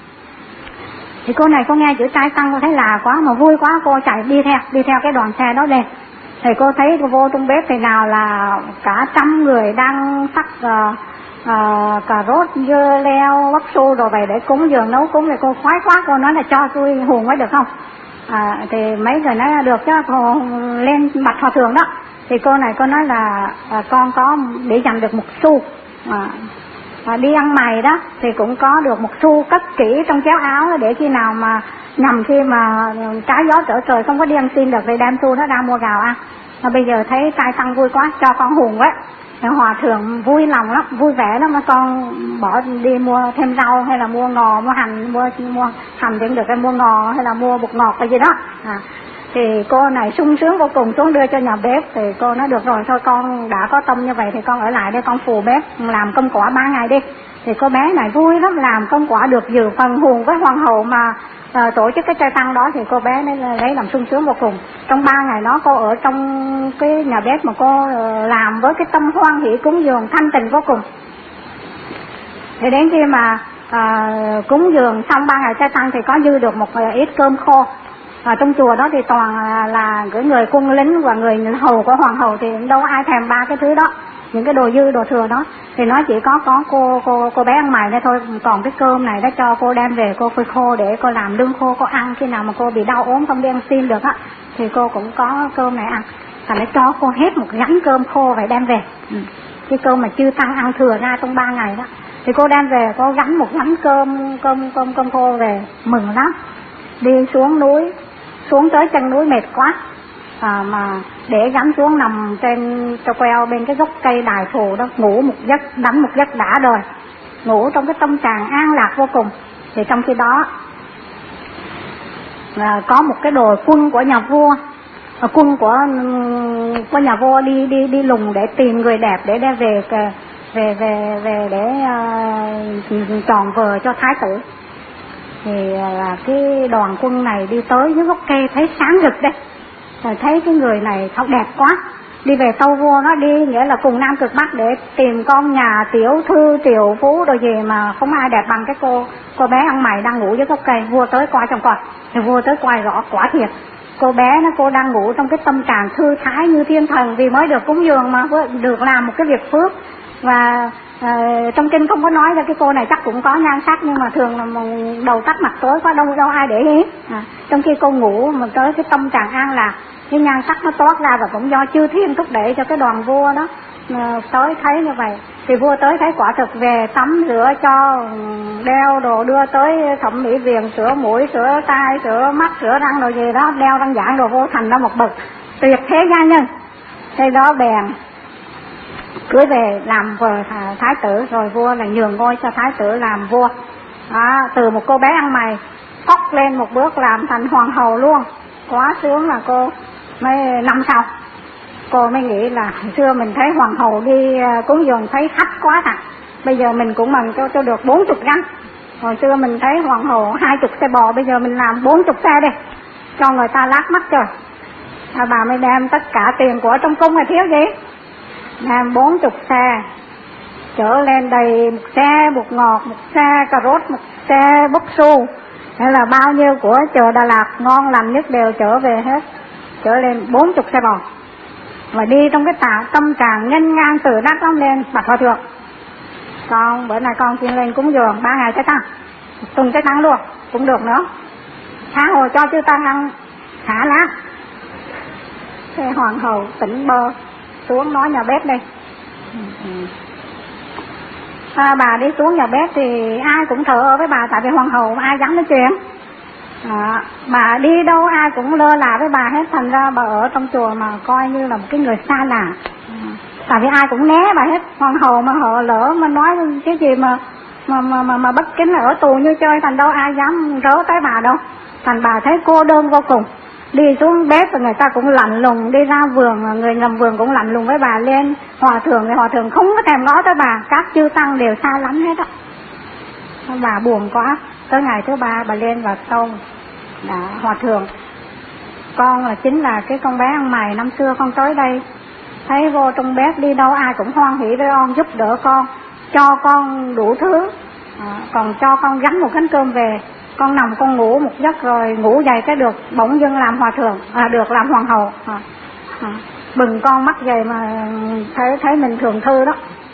Thì cô này cô nghe chữ trai tăng cô thấy lạ quá mà vui quá, cô chạy đi theo đi theo cái đoàn xe đó lên. Thì cô thấy cô vô trong bếp thì nào là cả trăm người đang sắc uh, uh, cà rốt, dưa leo, bắp su rồi về để cúng dường nấu cúng. Thì cô khoái quá, cô nói là cho tôi hùn mới được không? À, thì mấy người nói được chứ, cô lên mặt hòa thượng đó. Thì cô này cô nói là à, con có để dành được một xu, à, à, đi ăn mày đó thì cũng có được một xu cất kỹ trong chéo áo, để khi nào mà nhằm khi mà trái gió trở trời không có đi ăn xin được thì đem xu đó ra mua gạo ăn. Mà bây giờ thấy trai tăng vui quá, cho con hùn với. Hòa thượng vui lòng lắm, vui vẻ lắm, mà con bỏ đi mua thêm rau hay là mua ngò, mua hành, mua mua hành thì được, hay mua ngò hay là mua bột ngọt cái gì đó. À, thì cô này sung sướng vô cùng, xuống đưa cho nhà bếp. Thì cô nói được rồi, thôi con đã có tâm như vậy thì con ở lại đây con phù bếp làm công quả ba ngày đi. Thì cô bé này vui lắm, làm công quả được dự phần hùn với hoàng hậu mà à, tổ chức cái trai tăng đó, thì cô bé lấy làm sung sướng vô cùng. Trong ba ngày đó cô ở trong cái nhà bếp mà cô làm với cái tâm hoan hỷ cúng dường thanh tịnh vô cùng. Thì đến khi mà à, cúng dường xong ba ngày trai tăng thì có dư được một ít cơm khô. À, trong chùa đó thì toàn là, là cái người quân lính và người hầu của hoàng hậu, thì đâu ai thèm ba cái thứ đó, những cái đồ dư đồ thừa đó. Thì nó chỉ có có cô cô cô bé ăn mày đây thôi. Còn cái cơm này đó cho cô đem về cô phơi khô để cô làm lương khô cô ăn, khi nào mà cô bị đau ốm không đi ăn xin được á thì cô cũng có cơm này ăn. Thành nó cho cô hết một gánh cơm khô phải đem về. Ừ. Cái cơm mà chư tăng ăn thừa ra trong ba ngày đó, thì cô đem về, cô gánh một gánh cơm cơm cơm cơm khô về, mừng lắm. Đi xuống núi, xuống tới chân núi mệt quá, à, mà để gắn xuống nằm trên treo queo bên cái gốc cây đài thù đó, ngủ một giấc, đánh một giấc đã đời, ngủ trong cái tâm trạng an lạc vô cùng. Thì trong khi đó à, có một cái đội quân của nhà vua, à, quân của của nhà vua đi đi đi lùng để tìm người đẹp để đem về về về về để uh, tròn vợ cho thái tử. Thì là cái đoàn quân này đi tới dưới gốc cây thấy sáng rực đây, rồi thấy cái người này thật đẹp quá, đi về tâu vua. Nó đi nghĩa là cùng Nam cực Bắc để tìm con nhà tiểu thư tiểu phú rồi gì mà không ai đẹp bằng cái cô cô bé ăn mày đang ngủ dưới gốc cây. Vua tới coi trong coi, thì vua tới coi rõ quả thiệt cô bé nó cô đang ngủ trong cái tâm trạng thư thái như thiên thần, vì mới được cúng dường mà được làm một cái việc phước. Và à, trong kinh không có nói ra cái cô này chắc cũng có nhan sắc, nhưng mà thường là đầu tắt mặt tối quá, đâu đâu ai để ý. À, trong khi cô ngủ mà tới cái tâm trạng an lạc, cái nhan sắc nó toát ra, và cũng do chư thiên thúc đẩy cho cái đoàn vua đó tới thấy như vậy thì vua tới thấy quả thực về tắm rửa cho, đeo đồ đưa tới thẩm mỹ viện, sửa mũi, sửa tai, sửa mắt, sửa răng đồ gì đó, đeo răng giảng đồ vô, thành ra một bậc tuyệt thế gia nhân. Thế đó bèn cưới về làm vợ thái tử, rồi vua là nhường ngôi cho thái tử làm vua. À, từ một cô bé ăn mày phóc lên một bước làm thành hoàng hậu luôn, quá sướng. Là cô mấy năm sau cô mới nghĩ là xưa mình thấy hoàng hậu đi cúng dường thấy thấp quá à, bây giờ mình cũng mừng cho cho được bốn chục răng. Hồi xưa mình thấy hoàng hậu hai chục xe bò, bây giờ mình làm bốn chục xe đi cho người ta lát mắt rồi. À, bà mới đem tất cả tiền của trong cung là thiếu gì, đem bốn chục xe chở lên đầy, một xe bột ngọt, một xe cà rốt, một xe bốc su, hay là bao nhiêu của chợ Đà Lạt ngon lành nhất đều chở về hết, chở lên bốn chục xe bò. Mà đi trong cái tạ tâm trạng nghênh ngang từ đắc lắm lên. Bạch hòa thượng, con bữa nay con xin lên cúng dường ba ngày trái tăng, tuần trái tăng luôn cũng được nữa, tháng hồi cho chư tăng ăn thả lá. Thế hoàng hậu tỉnh bơ xuống nói nhà bếp đây. À, bà đi xuống nhà bếp thì ai cũng thờ ơ với bà, tại vì hoàng hậu ai dám nói chuyện. À, bà đi đâu ai cũng lơ là với bà hết, thành ra bà ở trong chùa mà coi như là một cái người xa lạ. À, tại vì ai cũng né bà hết. Hoàng hậu mà họ lỡ mà nói cái gì mà mà mà mà, mà bất kính là ở tù như chơi, thành đâu ai dám rớ tới bà đâu. Thành bà thấy cô đơn vô cùng. Đi xuống bếp và người ta cũng lạnh lùng, đi ra vườn người ngầm vườn cũng lạnh lùng với bà. Lên hòa thượng thì hòa thượng không có thèm ngó tới bà, các chư tăng đều xa lắm hết á. Bà buồn quá. Tới ngày thứ ba bà lên và tâu đã hòa thượng, con là chính là cái con bé ăn mày năm xưa con tới đây thấy vô trong bếp đi đâu ai cũng hoan hỉ với con, giúp đỡ con, cho con đủ thứ, à, còn cho con gánh một gánh cơm về. Con nằm con ngủ một giấc rồi ngủ dậy cái được bỗng dưng làm hòa thượng, à, được làm hoàng hậu. À, à, bừng con mắt dậy mà thấy thấy mình thường thư đó.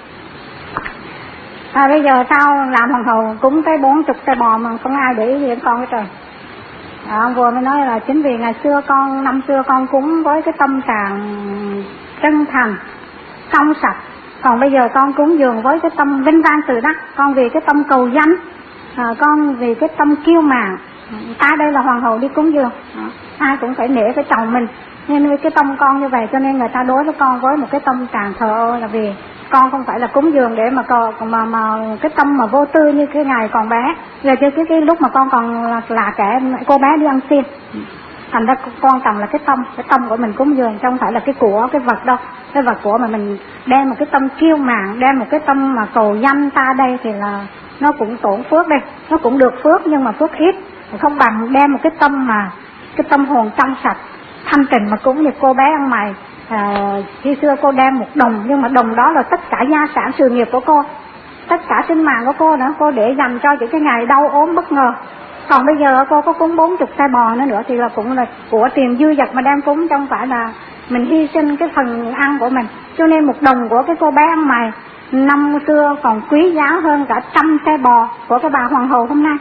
À, bây giờ sao làm hoàng hậu cúng tới bốn chục xe bò mà không ai để ý gì đến con hết trời. À, ông vua mới nói là chính vì ngày xưa con, năm xưa con cúng với cái tâm trạng chân thành, trong sạch. Còn bây giờ con cúng dường với cái tâm vinh vang tự đắc. Con vì cái tâm cầu danh, à, con vì cái tâm kiêu mạn. Ta đây là hoàng hậu đi cúng dường, à, ai cũng phải nể cái chồng mình. Nên với cái tâm con như vậy cho nên người ta đối với con với một cái tâm trạng thờ ơ, là vì con không phải là cúng dường để mà mà mà cái tâm mà vô tư như cái ngày còn bé. Giờ chứ cái, cái lúc mà con còn là, là kẻ cô bé đi ăn xin. Thành ra quan trọng là cái tâm, cái tâm của mình cúng dường chứ không phải là cái của, cái vật đâu. Cái vật của mà mình đem một cái tâm kiêu mạn, đem một cái tâm mà cầu danh ta đây thì là nó cũng tổn phước đây, nó cũng được phước nhưng mà phước ít. Không bằng đem một cái tâm mà cái tâm hồn trong sạch, thanh tịnh mà cúng như cô bé ăn mày. À, khi xưa cô đem một đồng, nhưng mà đồng đó là tất cả gia sản sự nghiệp của cô, tất cả sinh mạng của cô nữa, cô để dành cho những cái ngày đau ốm bất ngờ. Còn bây giờ cô có cúng bốn chục xe bò nữa nữa thì là cũng là của tiền dư dật mà đem cúng, chứ không phải là mình hy sinh cái phần ăn của mình. Cho nên một đồng của cái cô bé ăn mày năm xưa còn quý giá hơn cả trăm xe bò của cái bà hoàng hậu hôm nay.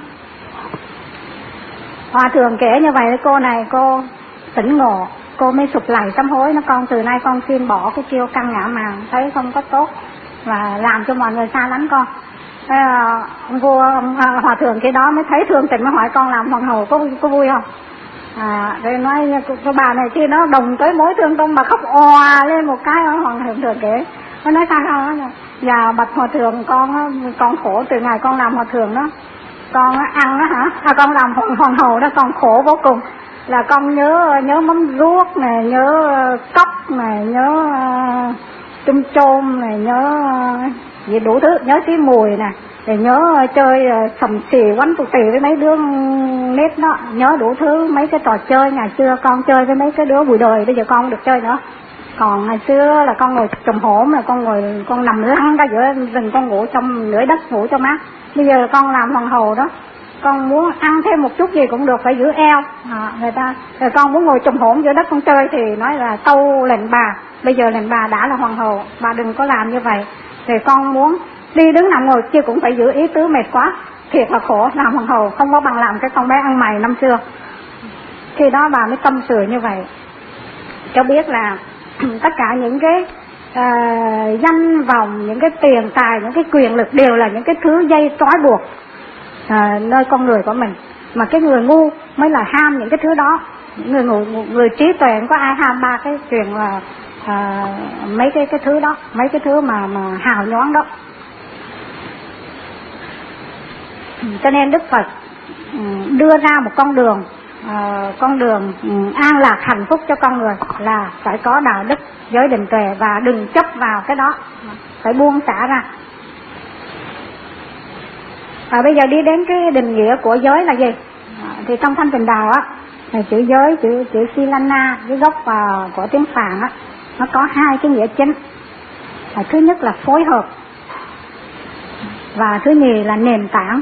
Hòa thượng kể như vậy với cô này, cô tỉnh ngộ, cô mới sụp lạy sám hối. Nó con từ nay con xin bỏ cái chiêu căn ngã mạn, thấy không có tốt và làm cho mọi người xa lánh con. Thế à, ông vua ông, à, hòa thượng cái đó mới thấy thương tình mới hỏi con làm hoàng hậu có có vui không. À, rồi nói cái bà này khi nó đồng tới mối thương tâm mà khóc òa lên một cái. Hoàng thượng kể nó nói sao không, dạ bạch hòa thượng con con khổ từ ngày con làm hòa thượng đó, con ăn đó hả, à, con làm hoàng, hoàng hậu đó con khổ vô cùng. Là con nhớ nhớ mắm ruốc này, nhớ cốc này, nhớ uh, chum chôm này, nhớ uh, gì đủ thứ, nhớ xí mùi nè, để nhớ uh, chơi uh, sầm xì quánh tụ tì với mấy đứa nít đó, nhớ đủ thứ mấy cái trò chơi ngày xưa con chơi với mấy cái đứa bụi đời, bây giờ con không được chơi nữa. Còn ngày xưa là con ngồi trùm hổm, là con ngồi con nằm lăn ra giữa rừng, con ngủ trong lưỡi đất ngủ cho mát. Bây giờ con làm hoàng hậu đó, con muốn ăn thêm một chút gì cũng được, phải giữ eo. À, người ta rồi con muốn ngồi trùm hổm giữa đất con chơi thì nói là tâu lệnh bà. Bây giờ lệnh bà đã là hoàng hậu, bà đừng có làm như vậy. Thì con muốn đi đứng nằm ngồi kia cũng phải giữ ý tứ, mệt quá, thiệt là khổ. Làm hoàng hậu không có bằng làm cái con bé ăn mày năm xưa. Khi đó bà mới tâm sự như vậy, cho biết là tất cả những cái à, danh vọng, những cái tiền tài, những cái quyền lực đều là những cái thứ dây trói buộc à, nơi con người của mình. Mà cái người ngu mới là ham những cái thứ đó. Người người, người trí tuệ không có ai ham ba cái chuyện là à, mấy cái cái thứ đó, mấy cái thứ mà mà hào nhoáng đó. Cho nên Đức Phật đưa ra một con đường, uh, con đường um, an lạc hạnh phúc cho con người là phải có đạo đức, giới định tuệ, và đừng chấp vào cái đó, phải buông xả ra. Và bây giờ đi đến cái định nghĩa của giới là gì? À, thì trong Thanh Tịnh Đạo á, chữ giới, chữ chữ Silana, cái gốc uh, của tiếng Phạn á, nó có hai cái nghĩa chính. À, thứ nhất là phối hợp, và thứ nhì là nền tảng.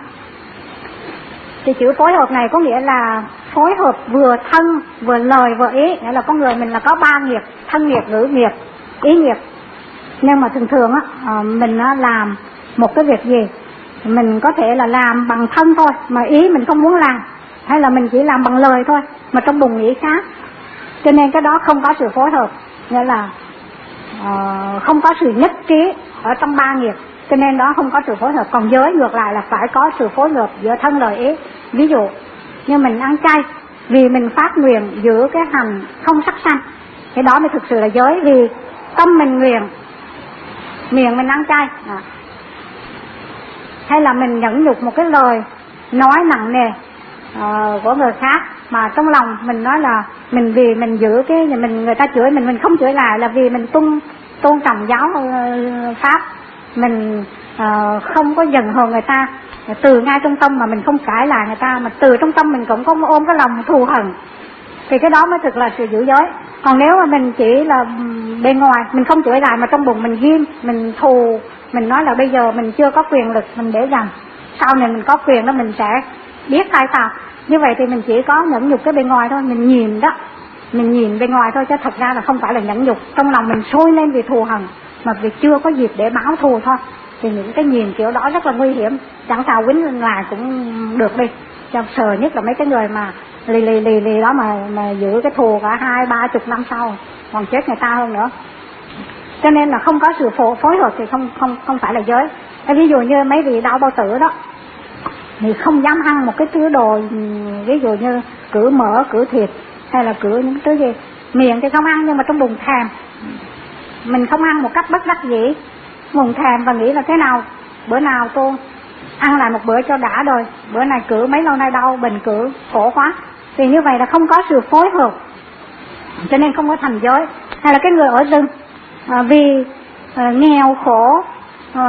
Thì chữ phối hợp này có nghĩa là phối hợp vừa thân, vừa lời, vừa ý. Nghĩa là con người mình là có ba nghiệp: thân nghiệp, ngữ nghiệp, ý nghiệp. Nhưng mà thường thường á, mình làm một cái việc gì, mình có thể là làm bằng thân thôi, mà ý mình không muốn làm, hay là mình chỉ làm bằng lời thôi, mà trong bụng nghĩ khác. Cho nên cái đó không có sự phối hợp, nghĩa là uh, không có sự nhất trí ở trong ba nghiệp. Cho nên đó không có sự phối hợp. Còn giới ngược lại là phải có sự phối hợp giữa thân lời ý. Ví dụ như mình ăn chay vì mình phát nguyện giữ cái hành không sát sanh, cái đó mới thực sự là giới, vì tâm mình nguyện, miệng mình ăn chay. à. Hay là mình nhẫn nhục một cái lời nói nặng nề uh, của người khác, mà trong lòng mình nói là mình vì mình giữ cái mình người ta chửi mình mình không chửi lại, là vì mình tôn tôn trọng giáo uh, pháp, mình uh, không có giận hờn người ta từ ngay trong tâm, mà mình không cãi lại người ta, mà từ trong tâm mình cũng có ôm cái lòng thù hận, thì cái đó mới thực là sự giữ giới. Còn nếu mà mình chỉ là bên ngoài mình không chửi lại, mà trong bụng mình ghim, mình thù, mình nói là bây giờ mình chưa có quyền lực, mình để dành, sau này mình có quyền đó mình sẽ biết sai sao. Như vậy thì mình chỉ có nhẫn nhục cái bên ngoài thôi, mình nhìn đó, mình nhìn bên ngoài thôi, chứ thật ra là không phải là nhẫn nhục. Trong lòng mình sôi lên vì thù hận, mà vì chưa có dịp để báo thù thôi. Thì những cái nhìn kiểu đó rất là nguy hiểm, chẳng sao quýnh lại cũng được đi. Cho sợ nhất là mấy cái người mà lì lì lì lì đó mà mà giữ cái thù cả hai ba chục năm sau còn chết người ta hơn nữa. Cho nên là không có sự phối hợp thì không không không phải là giới. Ví dụ như mấy vị đạo bao tử đó thì không dám ăn một cái thứ đồ, ví dụ như cử mỡ, cử thịt, hay là cử những thứ gì, miệng thì không ăn nhưng mà trong bụng thèm. Mình không ăn một cách bất đắc dĩ, bụng thèm và nghĩ là thế nào bữa nào tôi ăn lại một bữa cho đã rồi, bữa này cử mấy lâu nay đau bệnh cử khổ quá. Thì như vậy là không có sự phối hợp, cho nên không có thành giới. Hay là cái người ở rừng à, vì à, nghèo khổ, à,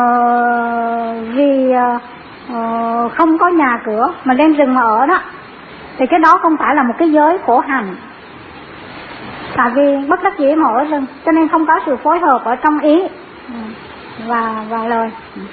vì à, à, không có nhà cửa mà lên rừng mà ở đó, thì cái đó không phải là một cái giới khổ hạnh, tại vì bất đắc dĩ mà ở rừng, cho nên không có sự phối hợp ở trong ý và và lời.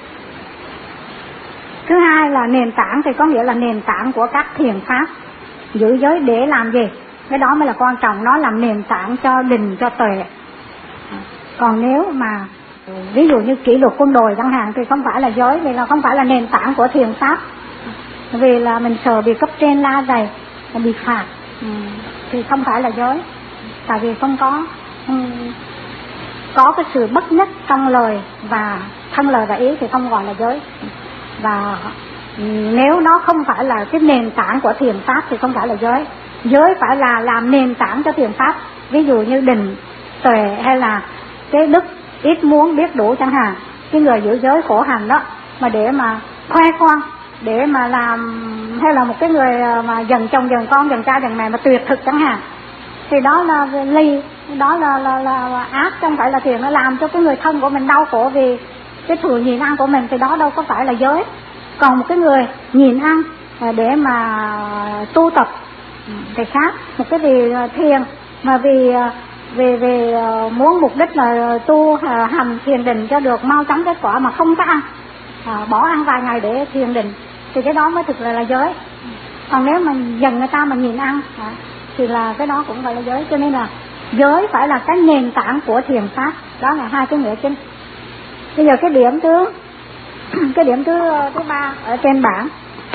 Thứ hai là nền tảng, thì có nghĩa là nền tảng của các thiền pháp. Giữ giới để làm gì? Cái đó mới là quan trọng, nó làm nền tảng cho định, cho tuệ. Còn nếu mà ví dụ như kỷ luật quân đội chẳng hạn thì không phải là giới, vì là không phải là nền tảng của thiền pháp. Vì là mình sợ bị cấp trên la dày, bị phạt, thì không phải là giới. Tại vì không có có cái sự bất nhất trong lời và thân lời và ý thì không gọi là giới. Và nếu nó không phải là cái nền tảng của thiền pháp thì không phải là giới. Giới phải là làm nền tảng cho thiền pháp, ví dụ như định, tuệ, hay là cái đức ít muốn biết đủ chẳng hạn. Cái người giữ giới khổ hạnh đó mà để mà khoe khoang, để mà làm, hay là một cái người mà dần chồng dần con dần cha dần mẹ mà tuyệt thực chẳng hạn, thì đó là ly, đó là, là, là, là ác, không phải là thiền. Nó làm cho cái người thân của mình đau khổ vì cái thừa nhìn ăn của mình, thì đó đâu có phải là giới. Còn một cái người nhìn ăn để mà tu tập thì khác. Một cái vì thiền mà vì vì vì muốn mục đích là tu hành thiền định cho được mau chóng kết quả mà không có ăn, bỏ ăn vài ngày để thiền định, thì cái đó mới thực là, là giới. Còn nếu mà dần người ta mà nhìn ăn thì là cái đó cũng gọi là giới. Cho nên là giới phải là cái nền tảng của thiền pháp. Đó là hai cái nghĩa chính. Bây giờ cái điểm thứ cái điểm thứ thứ ba ở trên bảng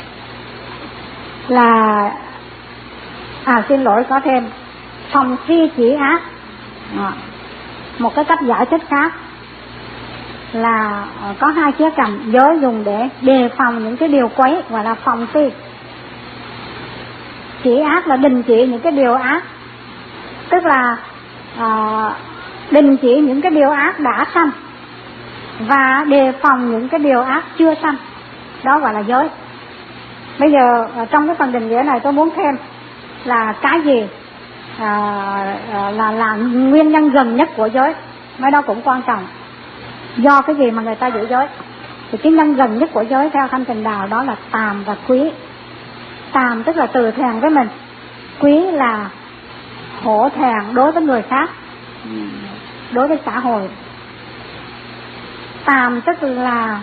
là à xin lỗi có thêm phòng si chỉ ác. À, một cái cách giải thích khác là có hai khía cạnh. Giới dùng để đề phòng những cái điều quấy, gọi là phòng phi. Chỉ ác là đình chỉ những cái điều ác, tức là uh, đình chỉ những cái điều ác đã sanh và đề phòng những cái điều ác chưa sanh, đó gọi là giới. Bây giờ trong cái phần định nghĩa này tôi muốn thêm là cái gì à, à, là là nguyên nhân gần nhất của giới, mấy đó cũng quan trọng. Do cái gì mà người ta giữ giới? Thì cái nhân gần nhất của giới theo Thanh Tịnh Đạo đó là tàm và quý. Tàm tức là từ thẹn với mình, quý là hổ thẹn đối với người khác, đối với xã hội. Tàm tức là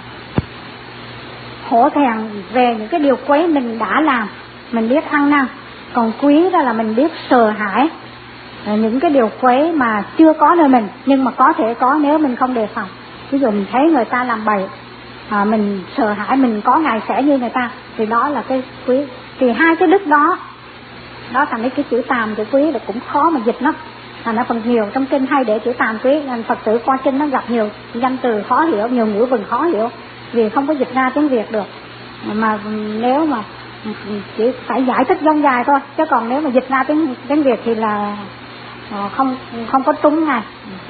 hổ thẹn về những cái điều quấy mình đã làm, mình biết ăn năn. Còn quý đó là mình biết sợ hãi những cái điều quấy mà chưa có nơi mình, nhưng mà có thể có nếu mình không đề phòng. Ví dụ mình thấy người ta làm bậy, à, mình sợ hãi mình có ngày sẽ như người ta, thì đó là cái quý. Thì hai cái đức đó, đó thành cái chữ tàm, chữ quý là cũng khó mà dịch lắm. Thành ra phần nhiều trong kinh hay để chữ tàm quý, nên Phật tử qua kinh nó gặp nhiều danh từ khó hiểu, nhiều ngữ vựng khó hiểu, vì không có dịch ra tiếng Việt được. Mà nếu mà chỉ phải giải thích dông dài thôi, chứ còn nếu mà dịch ra tiếng tiếng Việt thì là không không có trúng ngay.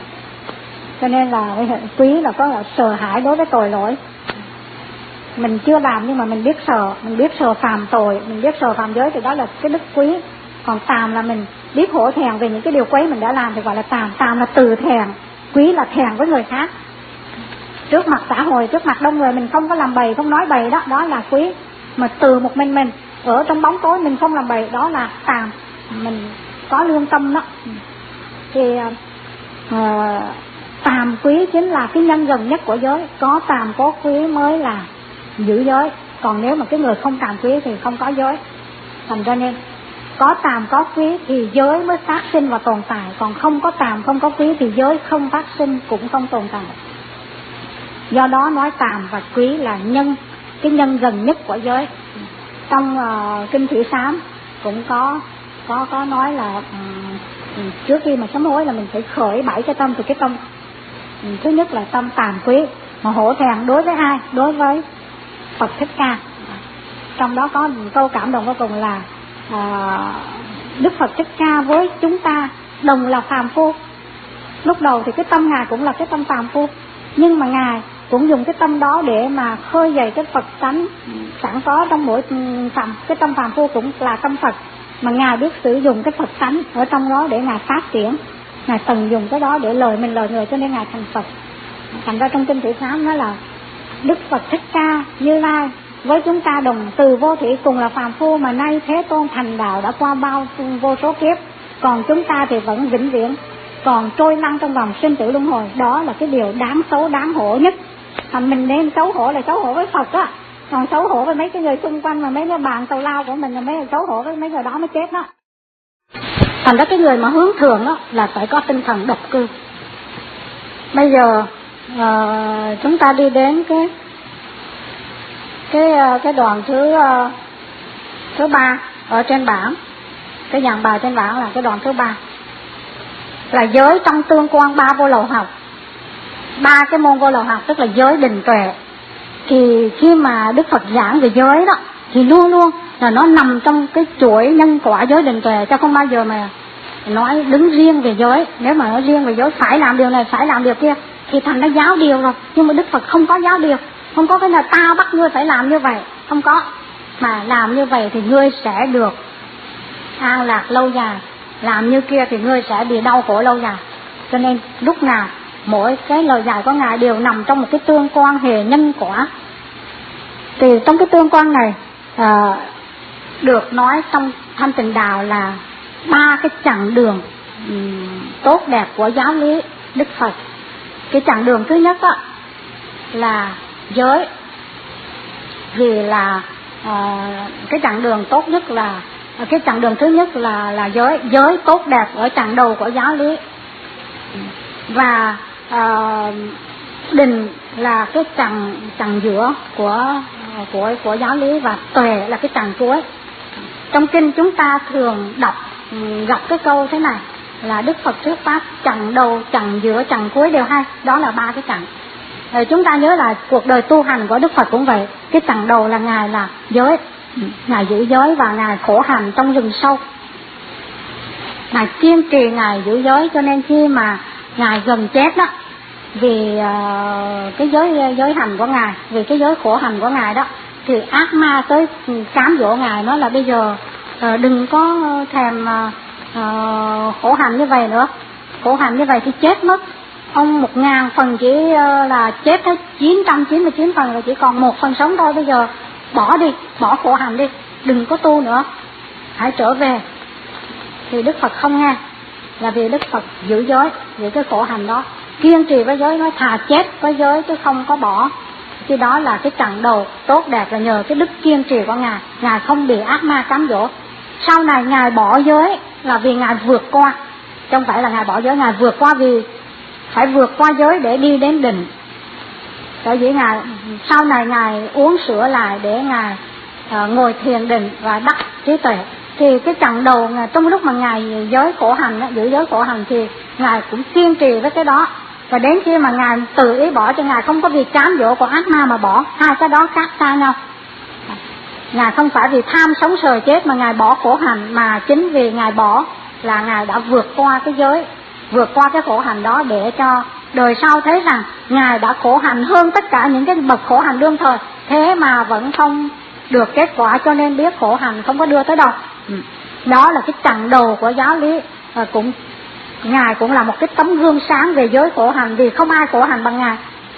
Cho nên là quý là có là sợ hãi đối với tội lỗi. Mình chưa làm nhưng mà mình biết sợ, mình biết sợ phạm tội, mình biết sợ phạm giới, thì đó là cái đức quý. Còn tàm là mình biết hổ thẹn về những cái điều quấy mình đã làm thì gọi là tàm. Tàm là từ thẹn, quý là thẹn với người khác. Trước mặt xã hội, trước mặt đông người mình không có làm bậy, không nói bậy, đó đó là quý. Mà từ một mình mình ở trong bóng tối mình không làm bậy, đó là tàm, mình có lương tâm đó. Thì uh, tàm quý chính là cái nhân gần nhất của giới. Có tàm có quý mới là giữ giới. Còn nếu mà cái người không tàm quý thì không có giới. Thành ra nên có tàm có quý thì giới mới phát sinh và tồn tại. Còn không có tàm không có quý thì giới không phát sinh cũng không tồn tại. Do đó nói tàm và quý là nhân, cái nhân gần nhất của giới. Trong uh, kinh Thủy Sám cũng có có có nói là um, trước khi mà sám hối là mình phải khởi bảy cái tâm. Thì cái tâm um, thứ nhất là tâm tàm quý, mà hổ thẹn đối với ai? Đối với Phật Thích Ca. Trong đó có một câu cảm động vô cùng là uh, Đức Phật Thích Ca với chúng ta đồng là phàm phu. Lúc đầu thì cái tâm Ngài cũng là cái tâm phàm phu, nhưng mà Ngài cũng dùng cái tâm đó để mà khơi dậy cái Phật tánh sẵn có trong mỗi phàm. Cái tâm phàm phu cũng là tâm Phật, mà Ngài biết sử dụng cái Phật tánh ở trong đó để Ngài phát triển. Ngài từng dùng cái đó để lời mình lời người, cho nên Ngài thành Phật. Thành ra trong kinh Thủy Sám nói là Đức Phật Thích Ca Như Lai với chúng ta đồng từ vô thủy, cùng là phàm phu mà nay Thế Tôn thành đạo đã qua bao vô số kiếp, còn chúng ta thì vẫn vĩnh viễn còn trôi lăn trong vòng sinh tử luân hồi. Đó là cái điều đáng xấu đáng hổ nhất. Thành mình nên xấu hổ là xấu hổ với Phật á, còn xấu hổ với mấy cái người xung quanh mà mấy cái bạn tàu lao của mình là mấy xấu hổ với mấy người đó mới chết đó. Thành ra cái người mà hướng thượng đó là phải có tinh thần độc cư. Bây giờ uh, chúng ta đi đến cái cái uh, cái đoạn thứ uh, thứ ba ở trên bảng, cái dàn bài trên bảng là cái đoạn thứ ba, là giới trong tương quan ba vô lậu học. Ba cái môn vô lậu học tức là giới, định, tuệ. Thì khi mà Đức Phật giảng về giới đó thì luôn luôn là nó nằm trong cái chuỗi nhân quả giới, định, tuệ, cho không bao giờ mà nói đứng riêng về giới. Nếu mà nói riêng về giới phải làm điều này, phải làm điều kia thì thành nó giáo điều rồi. Nhưng mà Đức Phật không có giáo điều, không có cái nào tao bắt ngươi phải làm như vậy, không có. Mà làm như vậy thì ngươi sẽ được an lạc lâu dài, làm như kia thì ngươi sẽ bị đau khổ lâu dài. Cho nên lúc nào mỗi cái lời dạy của Ngài đều nằm trong một cái tương quan hệ nhân quả. Thì trong cái tương quan này à, được nói trong Thanh Tịnh Đạo là ba cái chặng đường um, tốt đẹp của giáo lý Đức Phật. Cái chặng đường thứ nhất đó là giới, vì là à, cái chặng đường tốt nhất là cái chặng đường thứ nhất là là giới, giới tốt đẹp ở chặng đầu của giáo lý. Và uh, định là cái chặng chặng giữa của của của giáo lý, và tuệ là cái chặng cuối. Trong kinh chúng ta thường đọc gặp cái câu thế này là Đức Phật thuyết pháp chặng đầu, chặng giữa, chặng cuối đều hay. Đó là ba cái chặng. Rồi chúng ta nhớ là cuộc đời tu hành của Đức Phật cũng vậy. Cái chặng đầu là Ngài là giới, Ngài giữ giới và Ngài khổ hành trong rừng sâu. Ngài kiên trì Ngài giữ giới, cho nên khi mà Ngài gần chết đó, vì uh, cái giới giới hành của Ngài, vì cái giới khổ hành của Ngài đó, thì ác ma tới cám dỗ Ngài, nói là bây giờ uh, đừng có thèm uh, uh, khổ hành như vậy nữa, khổ hành như vậy thì chết mất. Ông một ngàn phần chỉ uh, là chết hết chín trăm chín mươi chín phần, rồi chỉ còn một phần sống thôi. Bây giờ bỏ đi, bỏ khổ hành đi, đừng có tu nữa, hãy trở về. Thì Đức Phật không nghe, là vì Đức Phật giữ giới, giữ cái khổ hành đó, kiên trì với giới, nói thà chết với giới chứ không có bỏ. Chứ đó là cái chặng đầu tốt đẹp là nhờ cái đức kiên trì của Ngài. Ngài không bị ác ma cám dỗ. Sau này Ngài bỏ giới là vì Ngài vượt qua, không phải là Ngài bỏ giới, Ngài vượt qua vì phải vượt qua giới để đi đến định. Tại vì Ngài sau này Ngài uống sữa lại để Ngài uh, ngồi thiền định và đắc trí tuệ. Thì cái chặng đầu trong lúc mà Ngài giới khổ hành, giữ giới khổ hành thì Ngài cũng kiên trì với cái đó. Và đến khi mà Ngài tự ý bỏ, cho Ngài không có vì cám dỗ của ác ma mà bỏ. Hai cái đó khác xa nhau. Ngài không phải vì tham sống sờ chết mà Ngài bỏ khổ hành, mà chính vì Ngài bỏ là Ngài đã vượt qua cái giới, vượt qua cái khổ hành đó, để cho đời sau thấy rằng Ngài đã khổ hành hơn tất cả những cái bậc khổ hành đương thời, thế mà vẫn không được kết quả, cho nên biết khổ hành không có đưa tới đâu. Đó là cái chặng đầu của giáo lý. Và cũng Ngài cũng là một cái tấm gương sáng về giới khổ hành, vì không ai khổ hành bằng Ngài.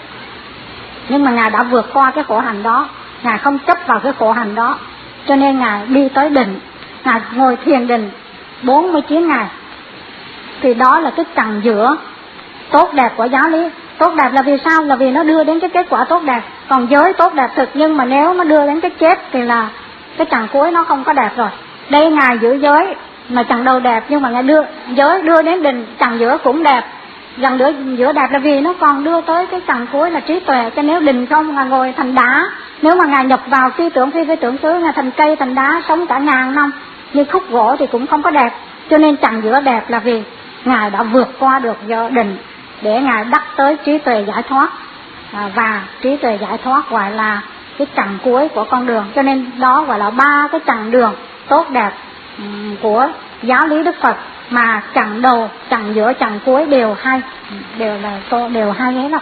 Nhưng mà Ngài đã vượt qua cái khổ hành đó, Ngài không chấp vào cái khổ hành đó, cho nên Ngài đi tới định. Ngài ngồi thiền định bốn mươi chín ngày. Thì đó là cái chặng giữa tốt đẹp của giáo lý. Tốt đẹp là vì sao? Là vì nó đưa đến cái kết quả tốt đẹp. Còn giới tốt đẹp thực, nhưng mà nếu nó đưa đến cái chết thì là cái chặng cuối nó không có đẹp rồi. Đây Ngài giữ giới mà chặng đầu đẹp, nhưng mà Ngài đưa giới đưa đến định, chặng giữa cũng đẹp. Chặng giữa, giữa đẹp là vì nó còn đưa tới cái chặng cuối là trí tuệ. Cho nếu định không là ngồi thành đá. Nếu mà Ngài nhập vào phi tưởng phi phi tưởng xứ, Ngài thành cây thành đá sống cả ngàn năm như khúc gỗ thì cũng không có đẹp. Cho nên chặng giữa đẹp là vì Ngài đã vượt qua được định để Ngài đắc tới trí tuệ giải thoát. À, và trí tuệ giải thoát gọi là cái chặng cuối của con đường. Cho nên đó gọi là ba cái chặng đường tốt đẹp um, của giáo lý Đức Phật, mà chặng đầu, chặng giữa, chặng cuối đều hay, đều là đều hay hết đó.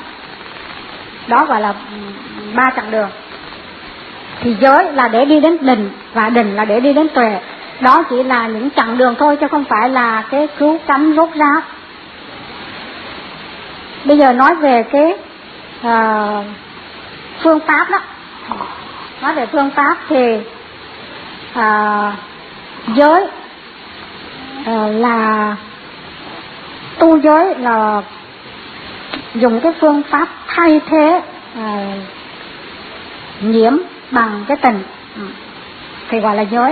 Đó gọi là um, ba chặng đường. Thì giới là để đi đến định, và định là để đi đến tuệ. Đó chỉ là những chặng đường thôi, chứ không phải là cái cứu cánh rốt ráo. Bây giờ nói về cái uh, phương pháp đó. Nói về phương pháp thì uh, giới uh, là tu giới là dùng cái phương pháp thay thế uh, nhiễm bằng cái tình, thì gọi là giới.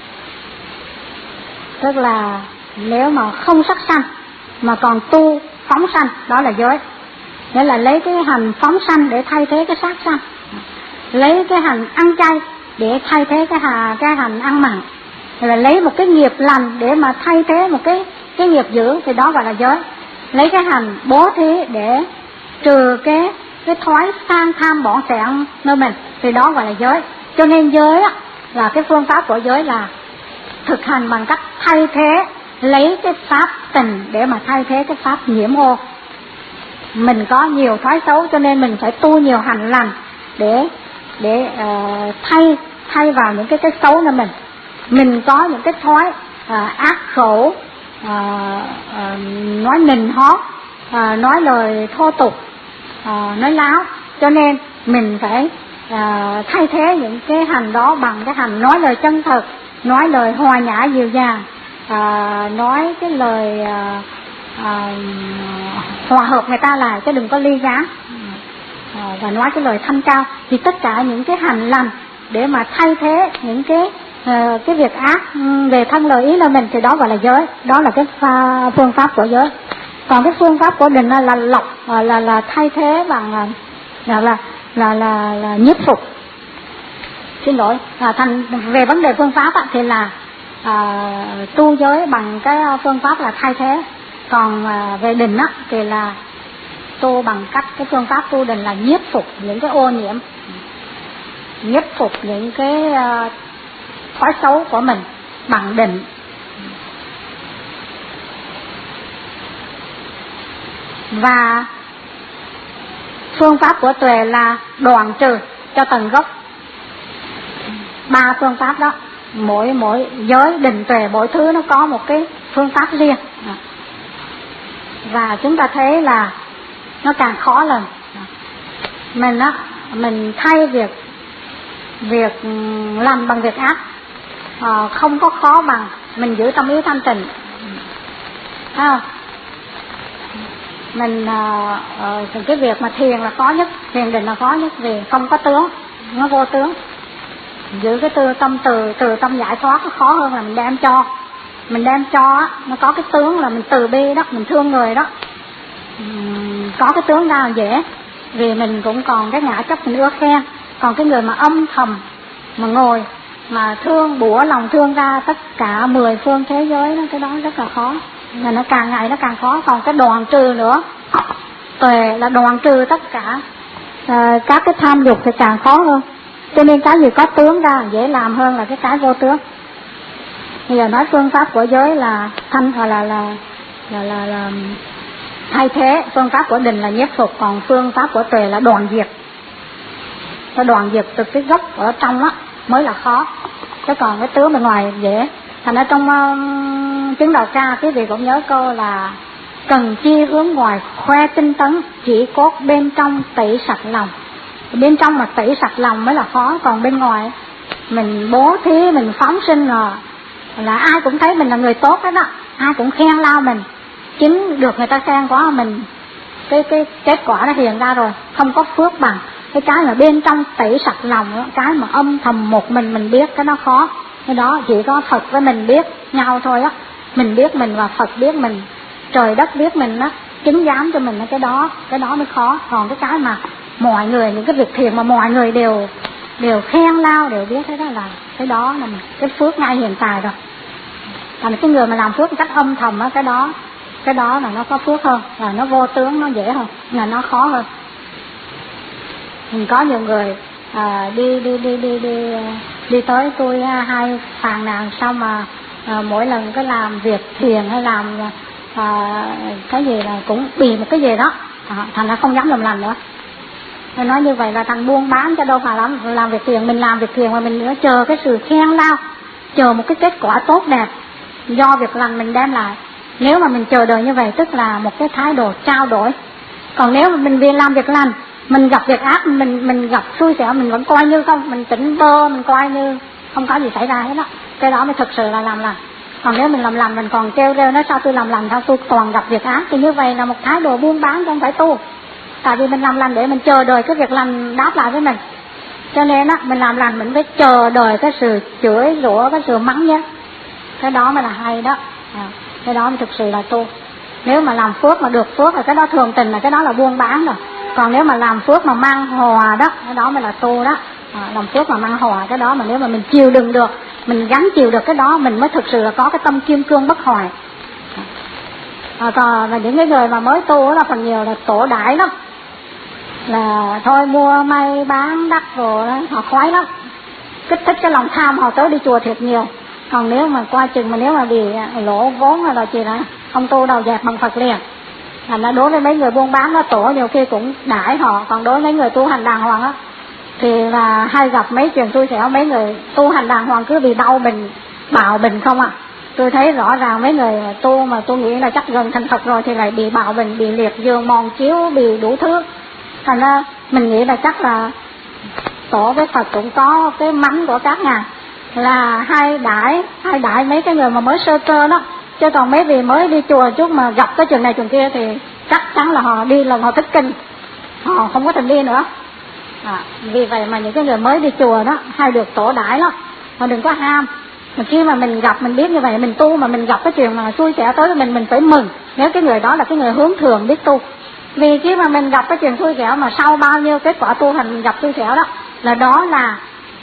Tức là nếu mà không sắc sanh mà còn tu phóng sanh, đó là giới. Nghĩa là lấy cái hành phóng sanh để thay thế cái sát sanh, lấy cái hành ăn chay để thay thế cái, hà, cái hành ăn mặn, là lấy một cái nghiệp lành để mà thay thế một cái, cái nghiệp dữ, thì đó gọi là giới. Lấy cái hành bố thí để trừ cái, cái thói sang tham bỏng sẻn nơi mình, thì đó gọi là giới. Cho nên giới á, là cái phương pháp của giới là thực hành bằng cách thay thế, lấy cái pháp tình để mà thay thế cái pháp nhiễm ô. Mình có nhiều thói xấu cho nên mình phải tu nhiều hành lành để để uh, thay thay vào những cái cái xấu của mình. Mình có những cái thói uh, ác khẩu, uh, uh, nói nịnh hót, uh, nói lời thô tục, uh, nói láo, cho nên mình phải uh, thay thế những cái hành đó bằng cái hành nói lời chân thật, nói lời hòa nhã dịu dàng, à, nói cái lời à, à, hòa hợp người ta lại, chứ đừng có ly gián, à, và nói cái lời thanh cao. Thì tất cả những cái hành lành để mà thay thế những cái à, cái việc ác về thân lời ý là mình, thì đó gọi là giới. Đó là cái pha, phương pháp của giới. Còn cái phương pháp của định là, là lọc, là, là là thay thế bằng là là là là, là, là nhiếp phục. Xin lỗi, à, thành về vấn đề phương pháp á, thì là à, tu giới bằng cái phương pháp là thay thế. Còn à, về định á, thì là tu bằng cách cái phương pháp tu định là nhiếp phục những cái ô nhiễm, nhiếp phục những cái uh, thói xấu của mình bằng định. Và phương pháp của tuệ là đoạn trừ cho tận gốc. Ba phương pháp đó, mỗi mỗi giới định tuệ mỗi thứ nó có một cái phương pháp riêng. Và chúng ta thấy là nó càng khó lên. Mình á, mình thay việc việc làm bằng việc ác à, không có khó bằng mình giữ tâm ý thanh tịnh. Thấy không? Mình à, à, cái việc mà thiền là khó nhất, thiền định là khó nhất vì không có tướng, nó vô tướng. Giữ cái tư tâm từ từ tâm giải thoát nó khó hơn là mình đem cho. Mình đem cho á, nó có cái tướng là mình từ bi đó, mình thương người đó. Uhm, có cái tướng ra là dễ, vì mình cũng còn cái ngã chấp mình ưa khen. Còn cái người mà âm thầm mà ngồi mà thương bủa lòng thương ra tất cả mười phương thế giới đó, cái đó rất là khó. Mà nó càng ngày nó càng khó. Còn cái đoạn trừ nữa, tuệ là đoạn trừ tất cả à, các cái tham dục thì càng khó hơn. Cho nên cái gì có tướng ra dễ làm hơn là cái cái vô tướng. Bây giờ nói phương pháp của giới là thanh hoặc là là là, là, là thay thế. Phương pháp của định là nhiếp phục, còn phương pháp của tuệ là đoạn diệt. Nó đoạn diệt từ cái gốc ở trong á mới là khó, chứ còn cái tướng bên ngoài dễ. Thành ra trong uh, chứng Đạo Ca quý vị cũng nhớ câu là cần chi hướng ngoài khoe tinh tấn, chỉ cốt bên trong tẩy sạch lòng. Bên trong mà tẩy sạch lòng mới là khó, còn bên ngoài mình bố thí, mình phóng sinh rồi là ai cũng thấy mình là người tốt hết đó, ai cũng khen lao mình. Chính được người ta khen quá mình cái cái kết quả nó hiện ra rồi, không có phước bằng cái cái là bên trong tẩy sạch lòng đó, cái mà âm thầm một mình mình biết cái nó khó. Cái đó chỉ có Phật với mình biết nhau thôi á, mình biết mình và Phật biết mình, trời đất biết mình á, chứng giám cho mình cái đó, cái đó mới khó. Còn cái cái mà mọi người, những cái việc thiện mà mọi người đều đều khen lao, đều biết thế đó là cái đó là cái phước ngay hiện tại rồi. Còn cái người mà làm phước một cách âm thầm á, cái đó cái đó là nó có phước hơn, là nó vô tướng, nó dễ hơn, là nó khó hơn. Mình có nhiều người à, đi đi đi đi đi đi tới tôi hay phàn nàn sao mà à, mỗi lần cứ làm việc thiền hay làm à, cái gì là cũng bị một cái gì đó, à, thành ra không dám làm lành nữa. Tôi nói như vậy là thằng buôn bán cho đâu phải làm làm việc thiền. Mình làm việc thiền mà mình nữa chờ cái sự khen lao, chờ một cái kết quả tốt đẹp do việc lành mình đem lại. Nếu mà mình chờ đợi như vậy tức là một cái thái độ trao đổi. Còn nếu mà mình vì làm việc lành, mình gặp việc ác, mình mình gặp xui xẻo, mình vẫn coi như không, mình tỉnh bơ, mình coi như không có gì xảy ra hết đó. Cái đó mới thực sự là làm lành. Còn nếu mình làm lành mình còn kêu rêu nói sao tôi làm lành, sao tôi toàn gặp việc ác, thì như vậy là một thái độ buôn bán chứ không phải tu. Tại vì mình làm lành để mình chờ đợi cái việc lành đáp lại với mình. Cho nên á, mình làm lành mình phải chờ đợi cái sự chửi rủa, cái sự mắng nhé. Cái đó mới là hay đó. À, cái đó mới thực sự là tu. Nếu mà làm phước mà được phước là cái đó thường tình, là cái đó là buôn bán rồi. Còn nếu mà làm phước mà mang hòa đó, cái đó mới là tu đó. À, làm phước mà mang hòa cái đó, mà nếu mà mình chịu đựng được, mình gắn chịu được cái đó, mình mới thực sự là có cái tâm kim cương bất hoại. À, còn là những cái người mà mới tu đó là phần nhiều là tổ đãi lắm, là thôi mua may bán đắt rồi đó, họ khoái lắm, kích thích cái lòng tham họ tới đi chùa thiệt nhiều. Còn nếu mà qua chừng mà nếu mà bị lỗ vốn hay là gì đó, không tu đầu dẹp bằng Phật liền. Thành ra đối với mấy người buôn bán đó, tổ nhiều khi cũng đãi họ. Còn đối với mấy người tu hành đàng hoàng á thì là hay gặp mấy chuyện xui xẻo. Mấy người tu hành đàng hoàng cứ bị đau bình bạo bình không à. Tôi thấy rõ ràng mấy người tu mà tôi nghĩ là chắc gần thành Phật rồi thì lại bị bạo bình, bị liệt giường, mòn chiếu, bị đủ thứ. Thành ra mình nghĩ là chắc là tổ với Phật cũng có cái mánh của các ngài là hay đãi hay đãi mấy cái người mà mới sơ cơ đó. Chứ còn mấy vị mới đi chùa chút mà gặp cái chuyện này chuyện kia thì chắc chắn là họ đi lần họ thích kinh, họ không có tình đi nữa. À, vì vậy mà những cái người mới đi chùa đó hay được tổ đãi lắm. Họ đừng có ham. Mà khi mà mình gặp, mình biết như vậy, mình tu mà mình gặp cái chuyện mà xui xẻo tới với mình, mình phải mừng. Nếu cái người đó là cái người hướng thường biết tu. Vì khi mà mình gặp cái chuyện xui xẻo mà sau bao nhiêu kết quả tu hành mình gặp xui xẻo đó, là đó là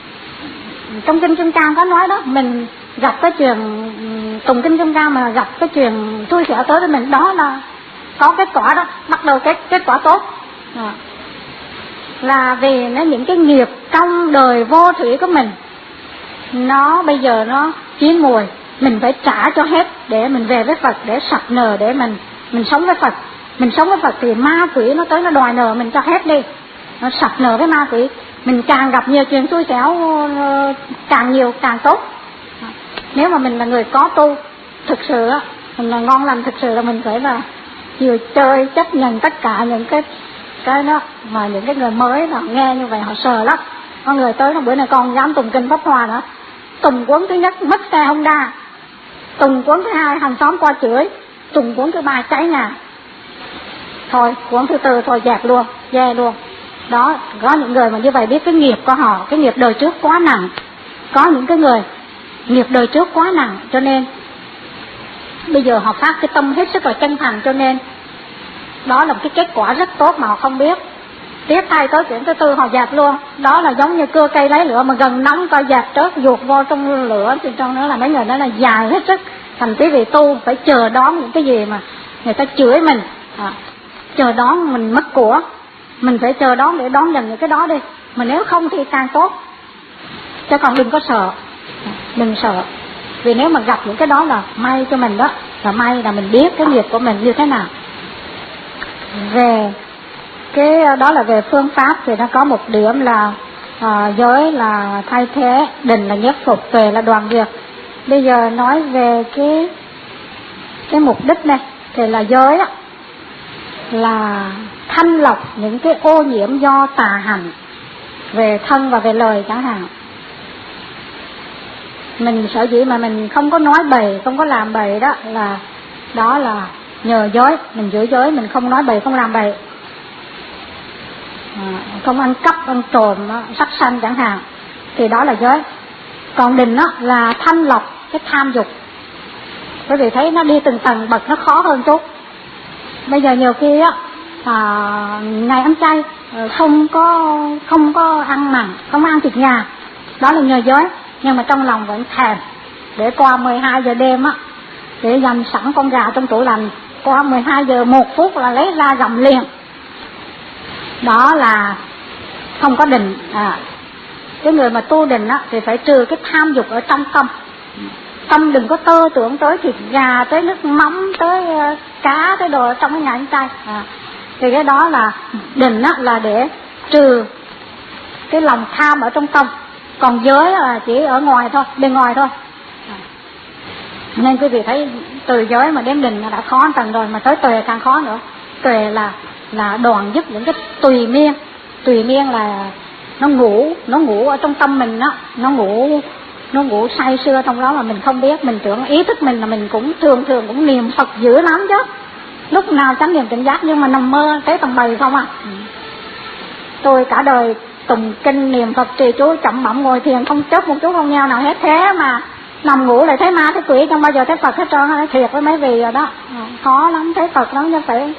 trong kinh Kim Cang có nói đó, mình gặp cái chuyện tùng kinh Kim Cang mà gặp cái chuyện xui xẻo tới với mình, đó là có kết quả đó, bắt đầu kết kết quả tốt. À, là vì nó những cái nghiệp trong đời vô thủy của mình, nó bây giờ nó chín mùi, mình phải trả cho hết để mình về với Phật, để sạch nợ, để mình mình sống với Phật. Mình sống với Phật thì ma quỷ nó tới nó đòi nợ mình cho hết đi, nó sạch nợ với ma quỷ. Mình càng gặp nhiều chuyện xui xẻo càng nhiều càng tốt. Nếu mà mình là người có tu thực sự á, mình là ngon lành thực sự, là mình phải là chịu chơi chấp nhận tất cả những cái cái đó. Mà những cái người mới họ nghe như vậy họ sợ lắm. Có người tới bữa nay con dám tùng kinh Pháp Hoa nữa, tùng cuốn thứ nhất mất xe Honda, tùng cuốn thứ hai hàng xóm qua chửi, tùng cuốn thứ ba cháy nhà, thôi cuốn thứ tư thôi dẹp luôn, dè luôn. Đó, có những người mà như vậy biết cái nghiệp của họ, cái nghiệp đời trước quá nặng. Có những cái người nghiệp đời trước quá nặng, cho nên bây giờ họ phát cái tâm hết sức là chân thành, cho nên đó là một cái kết quả rất tốt mà họ không biết. Tiếp thay tới chuyện thứ tư họ dẹp luôn. Đó là giống như cưa cây lấy lửa mà gần nóng coi dẹp trước ruột vô trong lửa, thì trong đó là mấy người đó là dài hết sức. Thành quý vị tu phải chờ đón những cái gì mà người ta chửi mình, à, chờ đón mình mất của, mình phải chờ đón để đón nhận những cái đó đi. Mà nếu không thì càng tốt, chứ còn đừng có sợ, đừng sợ. Vì nếu mà gặp những cái đó là may cho mình đó, là may là mình biết cái nghiệp của mình như thế nào. Về cái đó là về phương pháp thì nó có một điểm là à, giới là thay thế, định là nhất phục, tuệ là đoàn diệt. Bây giờ nói về cái cái mục đích này thì là giới á, là thanh lọc những cái ô nhiễm do tà hành về thân và về lời chẳng hạn. Mình sở dĩ mà mình không có nói bậy, không có làm bậy đó là đó là nhờ giới. Mình giữ giới, mình không nói bậy, không làm bậy, à, không ăn cắp, ăn trộm, sát sanh chẳng hạn, thì đó là giới. Còn định đó là thanh lọc cái tham dục. Quý vị thấy nó đi từng tầng bậc, nó khó hơn chút. Bây giờ nhiều khi á, à, ngày ăn chay không có không có ăn mặn, không ăn thịt gà, đó là nhờ giới. Nhưng mà trong lòng vẫn thèm, để qua mười hai giờ đêm á, để dành sẵn con gà trong tủ lạnh, qua mười hai giờ một phút là lấy ra gặm liền. Đó là không có định. À, cái người mà tu định á thì phải trừ cái tham dục ở trong tâm. Tâm đừng có tơ tưởng tới thịt gà, tới nước mắm, tới uh, cá, tới đồ trong cái nhà ăn chay. À, thì cái đó là định á, là để trừ cái lòng tham ở trong tâm. Còn giới là chỉ ở ngoài thôi, bên ngoài thôi. À, nên quý vị thấy từ giới mà đến định đã khó tầng rồi, mà tới tuệ càng khó nữa. Tuệ là là đoạn dứt những cái tùy miên. Tùy miên là nó ngủ, nó ngủ ở trong tâm mình đó, nó ngủ nó ngủ say sưa trong đó mà mình không biết. Mình tưởng ý thức mình là mình cũng thường thường cũng niệm Phật dữ lắm chứ, lúc nào chánh niệm tỉnh giác, nhưng mà nằm mơ thấy tầm bầy không à. Ừ. Tôi cả đời tùng kinh niệm Phật trì chú chậm bẩm ngồi thiền không chớp một chút không nheo nào hết, thế mà nằm ngủ lại thấy ma thấy quỷ, không bao giờ thấy Phật hết trơn. Nói thiệt với mấy vị rồi đó, à, khó lắm, thấy Phật lắm chứ phải.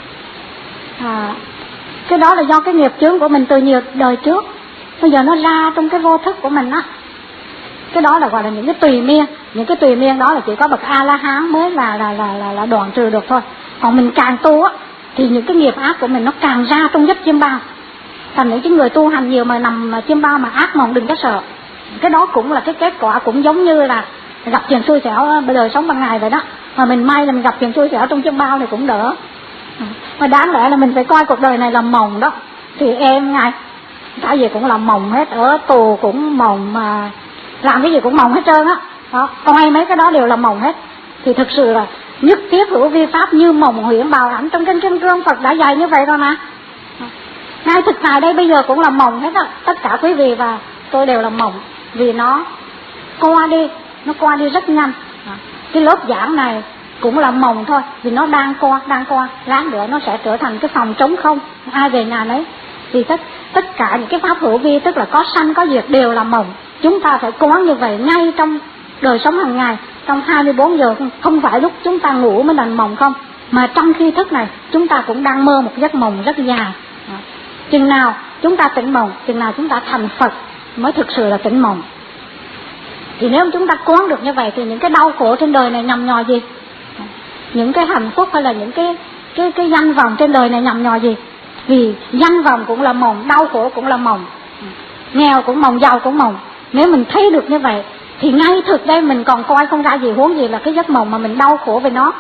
À, cái đó là do cái nghiệp chướng của mình từ nhiều đời trước, bây giờ nó ra trong cái vô thức của mình á. Cái đó là gọi là những cái tùy miên. Những cái tùy miên đó là chỉ có bậc A La Hán mới là là là là, là đoạn trừ được thôi. Còn mình càng tu á thì những cái nghiệp ác của mình nó càng ra trong giấc chiêm bao. Thành những cái người tu hành nhiều mà nằm chiêm bao mà ác mộng đừng có sợ. Cái đó cũng là cái kết quả, cũng giống như là gặp chuyện xui xẻo đời sống ban ngày vậy đó. Mà mình may là mình gặp chuyện xui xẻo trong chiêm bao thì cũng đỡ. Mà đáng lẽ là mình phải coi cuộc đời này là mộng đó. Thì em ngay cái gì cũng làm mộng hết, ở tù cũng mộng, mà làm cái gì cũng mộng hết trơn á. Đó, coi mấy cái đó đều là mộng hết. Thì thực sự là nhất thiết hữu vi pháp như mộng huyễn bào ảnh, trong kinh Kim Cương Phật đã dạy như vậy rồi mà. Ngay thực tại đây bây giờ cũng là mộng hết á. Tất cả quý vị và tôi đều là mộng, vì nó qua đi, nó qua đi rất nhanh. Cái lớp giảng này cũng là mộng thôi, vì nó đang qua, đang qua, lát nữa nó sẽ trở thành cái phòng trống không, ai về nhà nấy. Thì tất, tất cả những cái pháp hữu vi, tức là có sanh có diệt, đều là mộng. Chúng ta phải cố như vậy ngay trong đời sống hàng ngày, trong hai mươi bốn giờ, không phải lúc chúng ta ngủ mới là mộng không, mà trong khi thức này chúng ta cũng đang mơ một giấc mộng rất dài. Chừng nào chúng ta tỉnh mộng, chừng nào chúng ta thành Phật mới thực sự là tỉnh mộng. Thì nếu chúng ta quán được như vậy thì những cái đau khổ trên đời này nhằm nhò gì, những cái hạnh phúc hay là những cái cái cái danh vọng trên đời này nhằm nhò gì? Vì danh vọng cũng là mộng, đau khổ cũng là mộng, nghèo cũng mộng, giàu cũng mộng. Nếu mình thấy được như vậy thì ngay thực đây mình còn coi không ra gì, huống gì là cái giấc mộng mà mình đau khổ về nó.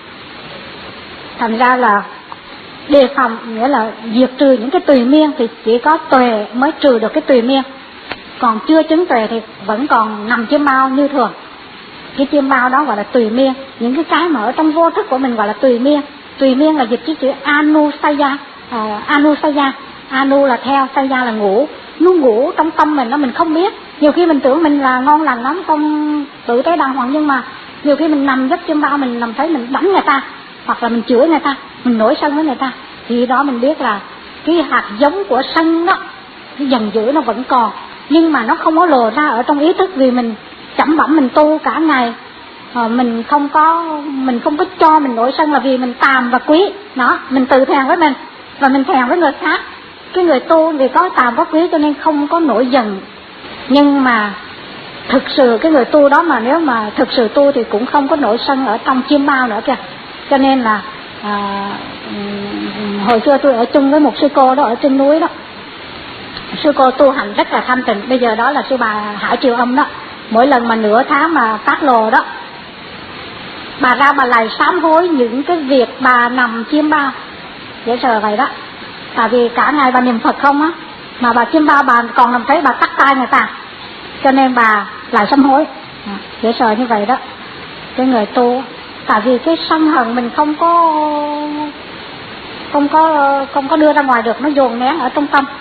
Thành ra là đề phòng, nghĩa là diệt trừ những cái tùy miên, thì chỉ có tuệ mới trừ được cái tùy miên. Còn chưa chứng tuệ thì vẫn còn nằm chiêm bao như thường. Cái chiêm bao đó gọi là tùy miên. Những cái cái mà ở trong vô thức của mình gọi là tùy miên. Tùy miên là dịch cái chữ anusaya, à, anusaya. Anu là theo, saya là ngủ. Nó ngủ trong tâm mình đó, mình không biết. Nhiều khi mình tưởng mình là ngon lành lắm, không tự tế đàng hoàng, nhưng mà nhiều khi mình nằm giấc chiêm bao, mình nằm thấy mình đánh người ta, hoặc là mình chửi người ta, mình nổi sân với người ta, thì đó mình biết là cái hạt giống của sân đó, cái giận dữ nó vẫn còn, nhưng mà nó không có lồ ra ở trong ý thức, vì mình chẩm bẩm, mình tu cả ngày, à, mình không có mình không có cho mình nổi sân, là vì mình tàm và quý đó, mình tự thèm với mình và mình thèm với người khác. Cái người tu thì có tàm có quý cho nên không có nổi giận. Nhưng mà thực sự cái người tu đó mà nếu mà thực sự tu thì cũng không có nổi sân ở trong chiêm bao nữa kìa. Cho nên là à, hồi xưa tôi ở chung với một sư cô đó ở trên núi đó. Sư cô tu hành rất là thanh tịnh. Bây giờ đó là sư bà Hải Triều Âm đó. Mỗi lần mà nửa tháng mà phát lồ đó, bà ra bà lại sám hối những cái việc bà nằm chiêm bao. Dễ sợ vậy đó. Tại vì cả ngày bà niệm Phật không á, mà bà chiêm bao bà còn làm thấy bà cắt tay người ta, cho nên bà lại sám hối. Dễ sợ như vậy đó cái người tu. Tại vì cái sân hận mình không có không có không có đưa ra ngoài được, nó dồn nén ở trong tâm.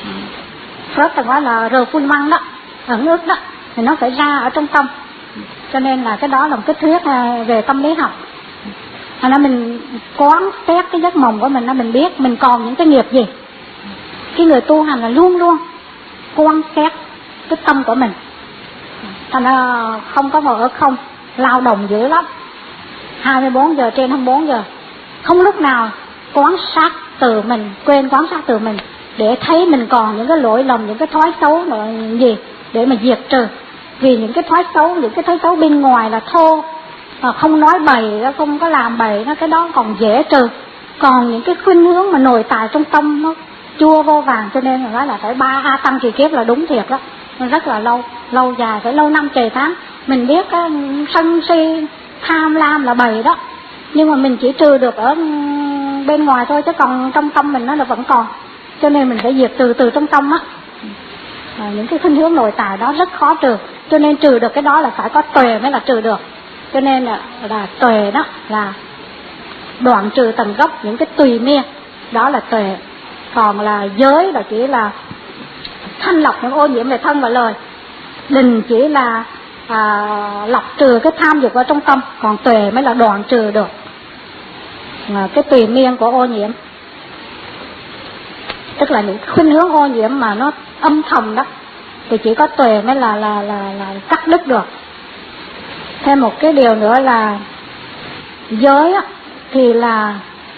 Rất là gọi là rờ phun măng đó, ẩn ức đó, thì nó phải ra ở trong tâm. Cho nên là cái đó là một cái thuyết về tâm lý học. Thành ra mình quán xét cái giấc mộng của mình, là mình biết mình còn những cái nghiệp gì. Cái người tu hành là luôn luôn quan xét cái tâm của mình. Thành ra không có ngồi ở không, lao động dữ lắm, hai mươi bốn giờ trên hai mươi bốn giờ, không lúc nào quan sát từ mình, quên quan sát từ mình, để thấy mình còn những cái lỗi lầm, những cái thói xấu gì để mà diệt trừ. Vì những cái thói xấu, những cái thói xấu bên ngoài là thô, mà không nói bậy, không có làm bậy, nó cái đó còn dễ trừ. Còn những cái khuynh hướng mà nội tại trong tâm nó chua vô vàng, cho nên là nói là phải ba a tăng kỳ kiếp là đúng thiệt đó. Nó rất là lâu, lâu dài, phải lâu năm trời tháng. Mình biết cái sân si tham lam là bậy đó, nhưng mà mình chỉ trừ được ở bên ngoài thôi, chứ còn trong tâm mình nó là vẫn còn. Cho nên mình phải diệt trừ từ trong tâm á. À, những cái khuynh hướng nội tại đó rất khó trừ, cho nên trừ được cái đó là phải có tuệ mới là trừ được. Cho nên là, là tuệ đó là đoạn trừ tận gốc những cái tùy miên, đó là tuệ. Còn là giới là chỉ là thanh lọc những ô nhiễm về thân và lời. Định chỉ là à, lọc trừ cái tham dục ở trong tâm. Còn tuệ mới là đoạn trừ được à, cái tùy miên của ô nhiễm. Tức là những khuynh hướng ô nhiễm mà nó âm thầm đó, thì chỉ có tuệ mới là, là, là, là cắt đứt được. Thêm một cái điều nữa là giới á, thì là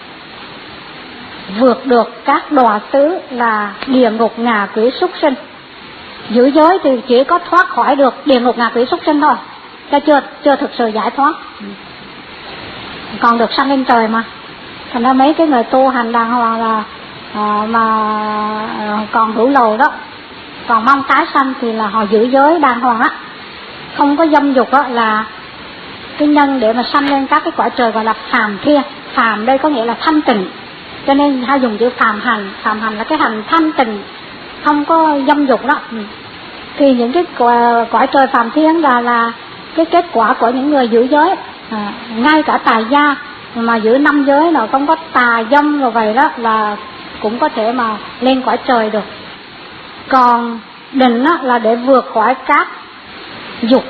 vượt được các đọa xứ là địa ngục ngạ quỷ súc sinh. Giữ giới thì chỉ có thoát khỏi được địa ngục ngạ quỷ súc sinh thôi, chứ chưa, chưa thực sự giải thoát. Còn được sanh lên trời mà. Thành ra mấy cái người tu hành đàng hoàng là à, mà còn hữu lầu đó, còn mong tái sanh thì là họ giữ giới đàng hoàng á, không có dâm dục á, là cái nhân để mà sanh lên các cái cõi trời gọi là phàm thiên. Phàm đây có nghĩa là thanh tịnh, cho nên hay dùng chữ phàm hành. Phàm hành là cái hành thanh tịnh, không có dâm dục đó. Thì những cái cõi trời phàm thiên là là cái kết quả của những người giữ giới. À, ngay cả tài gia mà giữ năm giới nào không có tà dâm rồi vậy đó là cũng có thể mà lên cõi trời được. Còn định á, là để vượt khỏi các dục,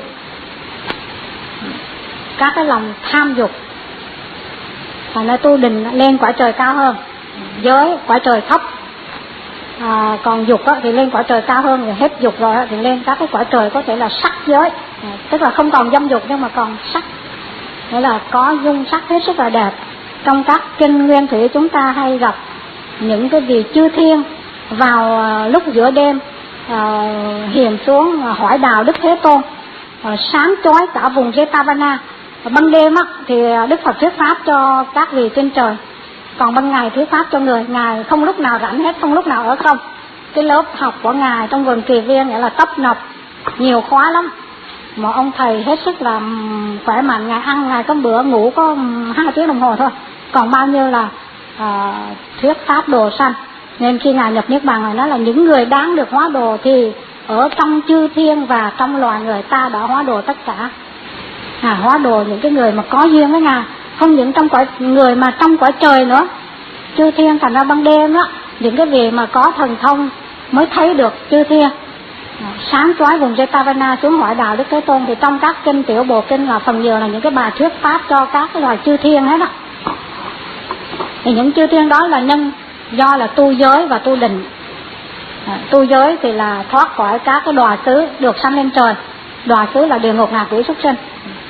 các cái lòng tham dục. Thành ra tu định lên cõi trời cao hơn, giới cõi trời thấp. À, còn dục á, thì lên cõi trời cao hơn, rồi hết dục rồi á, thì lên các cái cõi trời có thể là sắc giới. À, tức là không còn dâm dục nhưng mà còn sắc, nghĩa là có dung sắc hết sức là đẹp. Trong các kinh nguyên thủy chúng ta hay gặp những cái vị chư thiên vào uh, lúc giữa đêm uh, hiện xuống uh, hỏi đạo Đức Thế Tôn, uh, sáng chói cả vùng Jetavana. Ban đêm á, thì Đức Phật thuyết pháp cho các vị trên trời. Còn ban ngày thuyết pháp cho người, Ngài không lúc nào rảnh hết, không lúc nào ở không. Cái lớp học của Ngài trong vườn Kỳ Viên nghĩa là tấp nập, nhiều khóa lắm. Mà ông thầy hết sức là khỏe mạnh, Ngài ăn, Ngài có bữa ngủ có hai tiếng đồng hồ thôi. Còn bao nhiêu là uh, thuyết pháp đồ sanh. Nên khi Ngài nhập Niết Bàn, Ngài nói là những người đáng được hóa đồ thì ở trong chư thiên và trong loài người ta đã hóa đồ tất cả. À, hóa đồ những cái người mà có duyên với Ngài, không những trong cõi người mà trong cõi trời nữa. Chư thiên thành ra ban đêm đó, những cái vị mà có thần thông mới thấy được chư thiên. À, sáng chói vùng Jetavana xuống hỏi đạo Đức Thế Tôn, thì trong các kinh tiểu bộ kinh là phần nhiều là những cái bài thuyết pháp cho các cái loài chư thiên hết đó. Thì những chư thiên đó là nhân do là tu giới và tu định. À, tu giới thì là thoát khỏi các cái đọa xứ, được sanh lên trời. Đọa xứ là địa ngục, ngạ quỷ, súc sinh.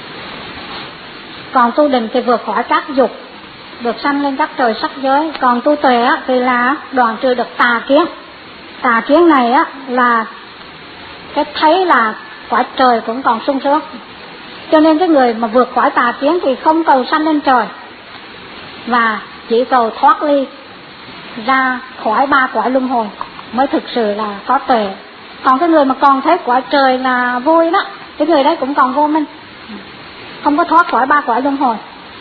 Còn tu định thì vượt khỏi các dục, được sanh lên các trời sắc giới. Còn tu tuệ á, thì là đoạn trừ được tà kiến. Tà kiến này á, là cái thấy là quả trời cũng còn sung sướng. Cho nên cái người mà vượt khỏi tà kiến thì không cầu sanh lên trời, và chỉ cầu thoát ly ra khỏi ba cõi luân hồi mới thực sự là có tuệ. Còn cái người mà còn thấy quả trời là vui đó, cái người đấy cũng còn vô minh, không có thoát khỏi ba cõi luân hồi.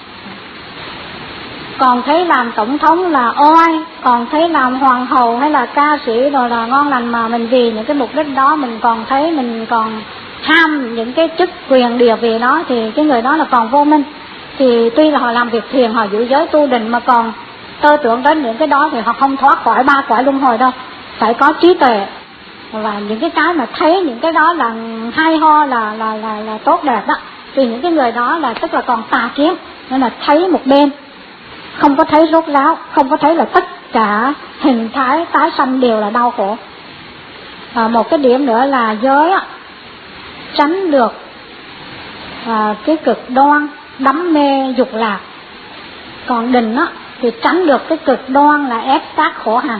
Còn thấy làm tổng thống là oai, còn thấy làm hoàng hậu hay là ca sĩ rồi là ngon lành, mà mình vì những cái mục đích đó mình còn thấy mình còn ham những cái chức quyền địa vị đó, thì cái người đó là còn vô minh. Thì tuy là họ làm việc thiền, họ giữ giới tu định, mà còn tơ tưởng đến những cái đó thì họ không thoát khỏi ba cõi luân hồi đâu. Phải có trí tuệ, và những cái cái mà thấy những cái đó là hay ho, là là là, là tốt đẹp đó, thì những cái người đó là tức là còn tà kiến. Nên là thấy một bên, không có thấy rốt ráo, không có thấy là tất cả hình thái tái sanh đều là đau khổ. À, một cái điểm nữa là giới á, tránh được à, cái cực đoan đắm mê dục lạc. Còn định á, thì tránh được cái cực đoan là ép sát khổ hành.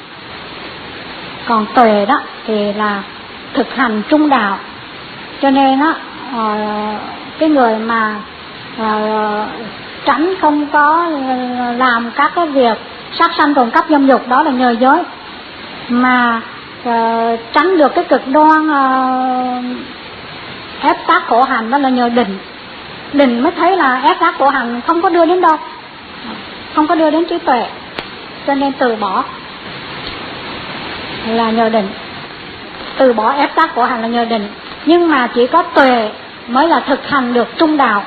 Còn tuệ đó thì là thực hành trung đạo. Cho nên á, à, cái người mà à, tránh không có làm các cái việc sát sanh trộm cắp dâm dục, đó là nhờ giới. Mà uh, tránh được cái cực đoan uh, ép sát khổ hành, đó là nhờ định. Định mới thấy là ép sát khổ hành không có đưa đến đâu, không có đưa đến trí tuệ. Cho nên từ bỏ là nhờ định, từ bỏ ép sát khổ hành là nhờ định. Nhưng mà chỉ có tuệ mới là thực hành được trung đạo.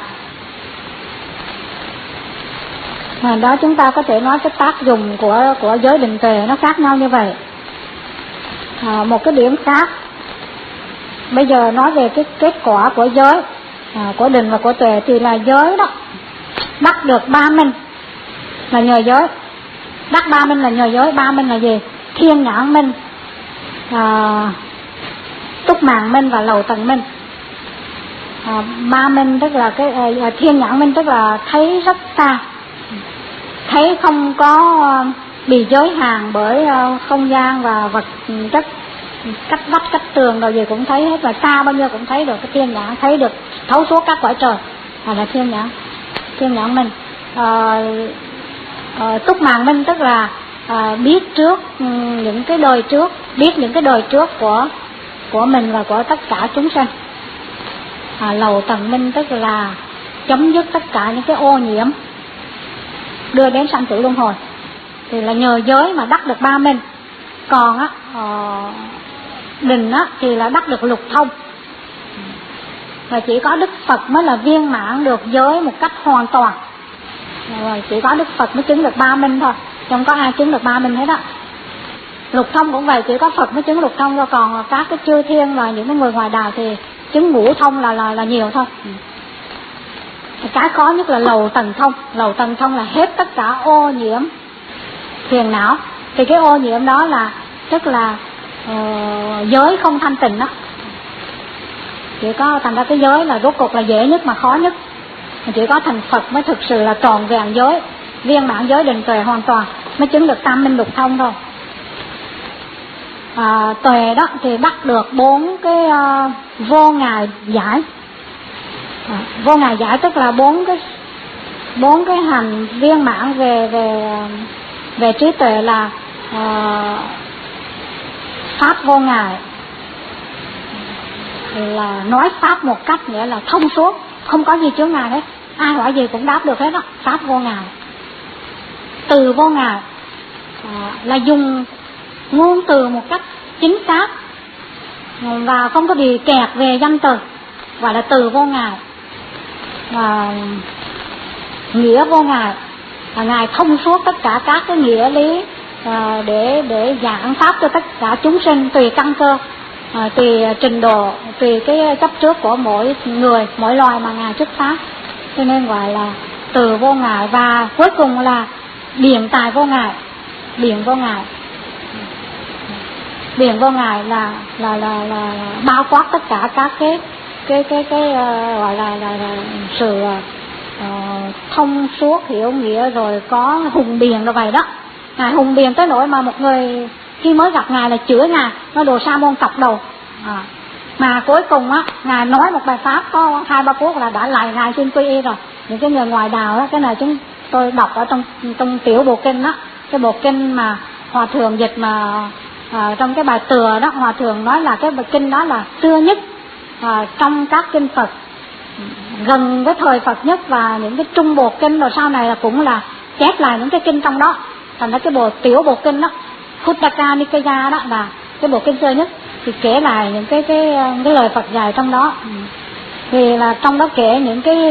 Mà đó chúng ta có thể nói cái tác dụng của của giới định tuệ nó khác nhau như vậy. À, một cái điểm khác, bây giờ nói về cái kết quả của giới, à, của định và của tuệ, thì là giới đó đắc được ba minh là nhờ giới. Đắc ba minh là nhờ giới. Ba minh là gì? Thiên nhãn minh, à, túc mạng minh và lầu tầng minh. À, ba minh tức là cái à, thiên nhãn minh tức là thấy rất xa, thấy không có bị giới hạn bởi không gian và vật chất, cách vách cách tường rồi gì cũng thấy hết, và xa bao nhiêu cũng thấy được. Cái thiên nhãn thấy được thấu suốt các cõi trời, là, là thiên nhãn thiên nhãn minh. À, à, túc mạng minh tức là à, biết trước những cái đời trước, biết những cái đời trước của của mình và của tất cả chúng sinh. À, lầu tầng minh tức là chấm dứt tất cả những cái ô nhiễm đưa đến sanh tử luân hồi, thì là nhờ giới mà đắc được ba minh. Còn á uh, định á thì là đắc được lục thông, và chỉ có Đức Phật mới là viên mãn được giới một cách hoàn toàn. Rồi chỉ có Đức Phật mới chứng được ba minh thôi, không có ai chứng được ba minh hết á. Lục thông cũng vậy, chỉ có Phật mới chứng lục thông thôi. Còn các cái chư thiên và những cái người ngoài đạo thì chứng ngũ thông là là là nhiều thôi. Cái khó nhất là lầu tầng thông. Lầu tầng thông là hết tất cả ô nhiễm phiền não. Thì cái ô nhiễm đó là tức là uh, giới không thanh tịnh đó. Chỉ có thành ra cái giới là rốt cuộc là dễ nhất mà khó nhất. Chỉ có thành Phật mới thực sự là tròn vẹn giới, viên mãn giới định tuệ hoàn toàn, mới chứng được tam minh lục thông thôi. À, tuệ đó thì đắc được bốn cái uh, vô ngại giải. À, vô ngại giải tức là bốn cái bốn cái hành viên mãn về về về trí tuệ là uh, pháp vô ngại, là nói pháp một cách nghĩa là thông suốt, không có gì chướng ngại hết, ai hỏi gì cũng đáp được hết đó, pháp vô ngại. Từ vô ngại à, là dùng ngôn từ một cách chính xác và không có bị kẹt về danh từ, gọi là từ vô ngại. À, nghĩa vô ngại là ngài thông suốt tất cả các cái nghĩa lý à, để để giảng pháp cho tất cả chúng sinh tùy căn cơ, à, tùy trình độ, tùy cái chấp trước của mỗi người, mỗi loài mà ngài xuất phát, cho nên gọi là từ vô ngại. Và cuối cùng là biện tài vô ngại. Biện vô ngại, biện vô ngại là là là, là bao quát tất cả các cái cái cái cái uh, gọi là, là, là sự uh, thông suốt hiểu nghĩa, rồi có hùng biện rồi vậy đó. Ngài hùng biện tới nỗi mà một người khi mới gặp ngài là chửi ngài, nói đồ sa môn cọc đầu, à, mà cuối cùng á ngài nói một bài pháp có hai ba phút là đã lạy ngài xin quy y rồi. Những cái người ngoài đạo đó, cái này chúng tôi đọc ở trong trong tiểu bộ kinh đó, cái bộ kinh mà hòa thượng dịch mà à, trong cái bài tựa đó, hòa thượng nói là cái bài kinh đó là xưa nhất à, trong các kinh Phật, gần với thời Phật nhất, và những cái trung bộ kinh rồi sau này là cũng là chép lại những cái kinh trong đó. Thành ra cái bộ tiểu bộ kinh đó, Khuddaka Nikaya đó là cái bộ kinh xưa nhất, thì kể lại những cái cái cái lời Phật dạy trong đó. Vì là trong đó kể những cái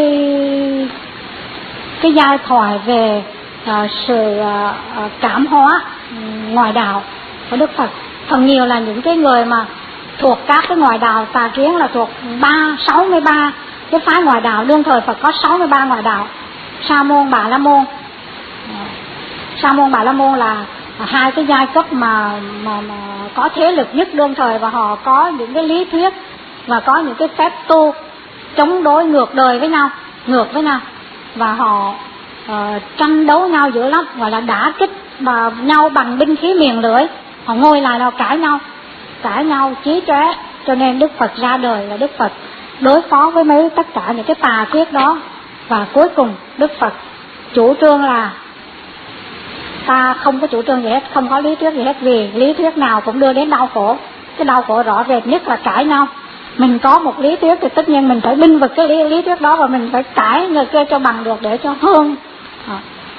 cái giai thoại về uh, sự uh, cảm hóa um, ngoại đạo của Đức Phật. Phần nhiều là những cái người mà thuộc các cái ngoại đạo tà kiến, là thuộc ba sáu mươi ba cái phái ngoại đạo. Đương thời Phật có sáu mươi ba ngoại đạo: Sa môn, Bà la môn. Sa môn, Bà la môn là hai cái giai cấp mà, mà mà có thế lực nhất đương thời, và họ có những cái lý thuyết và có những cái phép tu chống đối ngược đời với nhau, ngược với nhau, và họ uh, tranh đấu nhau dữ lắm, gọi là đả kích và nhau bằng binh khí miền lưỡi. Họ ngồi lại là cãi nhau, cãi nhau chí chóe. Cho nên Đức Phật ra đời là Đức Phật đối phó với mấy tất cả những cái tà thuyết đó. Và cuối cùng Đức Phật chủ trương là ta không có chủ trương gì hết, không có lý thuyết gì hết, vì lý thuyết nào cũng đưa đến đau khổ. Cái đau khổ rõ rệt nhất là cãi nhau. Mình có một lý thuyết thì tất nhiên mình phải binh vực cái lý, lý thuyết đó, và mình phải cãi người kia cho bằng được để cho hơn à,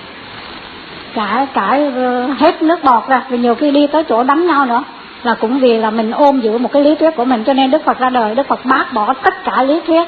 cãi cãi hết nước bọt ra. Vì nhiều khi đi tới chỗ đánh nhau nữa là cũng vì là mình ôm giữ một cái lý thuyết của mình. Cho nên Đức Phật ra đời, Đức Phật bác bỏ tất cả lý thuyết.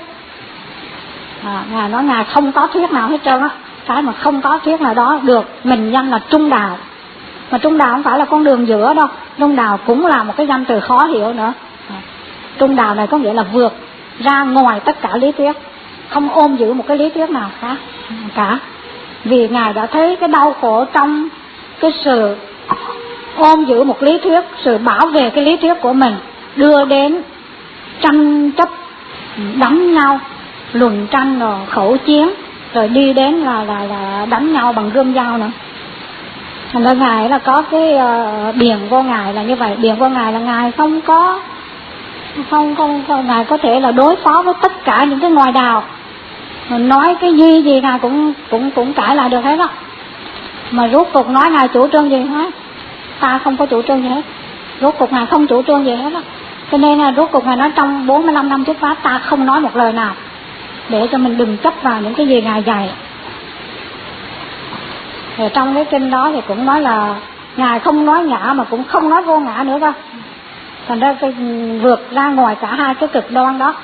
à, Ngài nói Ngài không có thuyết nào hết trơn á. Cái mà không có thuyết nào đó được mình danh là trung đạo. Mà trung đạo không phải là con đường giữa đâu, trung đạo cũng là một cái danh từ khó hiểu nữa. à, Trung đạo này có nghĩa là vượt ra ngoài tất cả lý thuyết, không ôm giữ một cái lý thuyết nào khác cả. Vì Ngài đã thấy cái đau khổ trong cái sự ôm giữ một lý thuyết, sự bảo vệ cái lý thuyết của mình, đưa đến tranh chấp, đánh nhau, luận tranh rồi khẩu chiến, rồi đi đến là là là đánh nhau bằng gươm dao nữa. Thành ra Ngài là có cái uh, biện vô ngại là như vậy. Biện vô ngại là Ngài không có không không, không Ngài có thể là đối phó với tất cả những cái ngoại đạo, nói cái gì gì Ngài cũng cũng cũng cãi lại được hết đó. Mà rốt cuộc nói Ngài chủ trương gì hết, ta không có chủ trương gì hết. Rốt cuộc Ngài không chủ trương gì hết đó. Cho nên là rốt cuộc Ngài nói trong bốn mươi lăm năm trước pháp ta không nói một lời nào, để cho mình đừng chấp vào những cái gì Ngài dạy. Thì trong cái kinh đó thì cũng nói là Ngài không nói ngã mà cũng không nói vô ngã nữa cơ. Thành ra cái vượt ra ngoài cả hai cái cực đoan đó,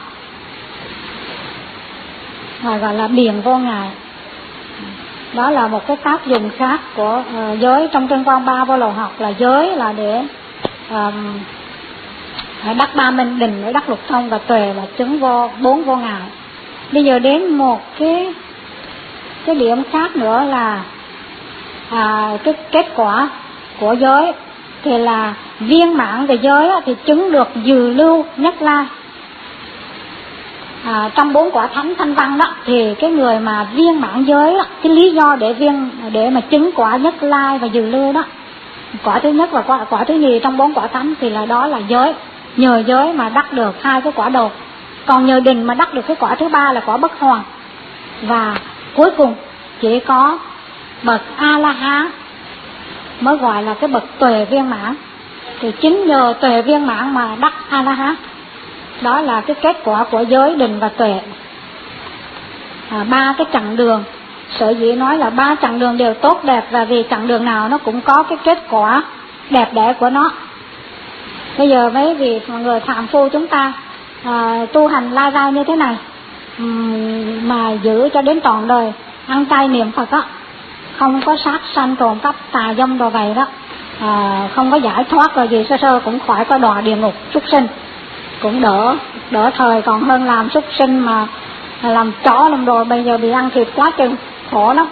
Ngài gọi là biện vô ngại. Đó là một cái tác dụng khác của uh, giới. Trong Trân Quang Ba Vô Lậu học là giới là để um, đắc ba minh định, để đắc lục thông, và tuệ là chứng vô bốn vô ngại. Bây giờ đến một cái cái điểm khác nữa là à, cái kết quả của giới thì là viên mãn về giới thì chứng được dự lưu nhất lai. À, trong bốn quả thánh thanh văn đó thì cái người mà viên mãn giới đó, cái lý do để viên để mà chứng quả nhất lai và dự lưu đó, quả thứ nhất và quả, quả thứ nhì trong bốn quả thánh thì là đó là giới. Nhờ giới mà đắc được hai cái quả đầu, còn nhờ định mà đắc được cái quả thứ ba là quả bất hoàn. Và cuối cùng chỉ có bậc A-la-hán mới gọi là cái bậc tuệ viên mãn. Thì chính nhờ tuệ viên mãn mà đắc A-la-hán. Đó là cái kết quả của giới, định và tuệ. À, ba cái chặng đường, sở dĩ nói là ba chặng đường đều tốt đẹp là vì chặng đường nào nó cũng có cái kết quả đẹp đẽ của nó. Bây giờ mấy vị người phàm phu chúng ta à, tu hành lai rai như thế này, uhm, mà giữ cho đến trọn đời, ăn chay niệm Phật á, không có sát sanh trộm cắp tà dâm đồ vậy đó, à, không có giải thoát rồi gì sơ sơ cũng khỏi có đọa địa ngục súc sinh, cũng đỡ đỡ thời còn hơn làm súc sinh mà làm chó làm đồ, bây giờ bị ăn thịt quá chừng khổ lắm.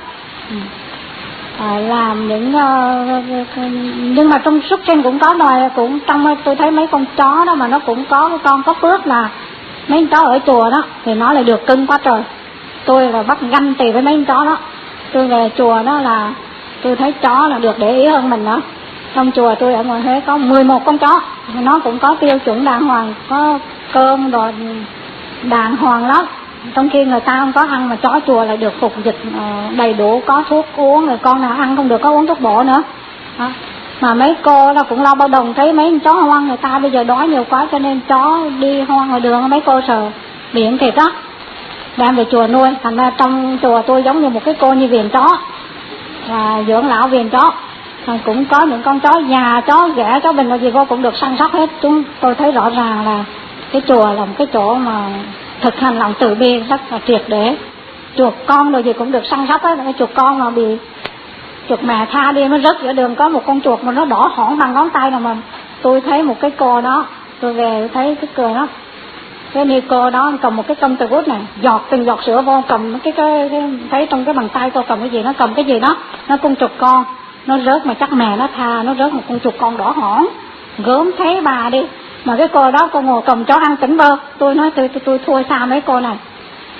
À, làm những uh, nhưng mà trong súc sinh cũng có đòi, cũng trong tôi thấy mấy con chó đó mà nó cũng có cái con có phước là mấy con chó ở chùa đó thì nó lại được cưng quá trời. Tôi là bắt ganh tì với mấy con chó đó. Tôi về chùa đó là tôi thấy chó là được để ý hơn mình nữa. Trong chùa tôi ở ngoài Huế có mười một con chó, nó cũng có tiêu chuẩn đàng hoàng, có cơm rồi đàng hoàng lắm. Trong khi người ta không có ăn mà chó chùa lại được phục dịch đầy đủ, có thuốc uống, rồi con nào ăn không được có uống thuốc bổ nữa đó. Mà mấy cô nó cũng lo bao đồng thấy mấy con chó hoang người ta bây giờ đói nhiều quá cho nên chó đi hoang ngoài đường mấy cô sợ biển thịt đó đem về chùa nuôi. Thành ra trong chùa tôi giống như một cái cô như vườn chó, và dưỡng lão vườn chó. Mà cũng có những con chó già, chó ghẻ, chó bình là gì cô cũng được săn sóc hết. Chúng tôi thấy rõ ràng là cái chùa là một cái chỗ mà thực hành lòng từ bi rất là triệt để. Chuột con rồi gì cũng được săn sóc hết. Cái chuột con mà bị chuột mẹ tha đi nó rớt giữa đường, có một con chuột mà nó đỏ hỏn bằng ngón tay nào mà tôi thấy một cái cô đó, tôi về thấy cái cười đó. Cái ni cô đó cầm một cái công tờ bút này, giọt từng giọt sữa vô, cầm cái, cái, cái thấy trong cái bàn tay cô cầm cái gì, nó cầm cái gì đó, nó con chuột con, nó rớt mà chắc mẹ nó tha, nó rớt một con chuột con đỏ hỏn, gớm thấy bà đi. Mà cái cô đó cô ngồi cầm chó ăn tỉnh bơ. Tôi nói tôi tôi, tôi thua xa mấy cô này.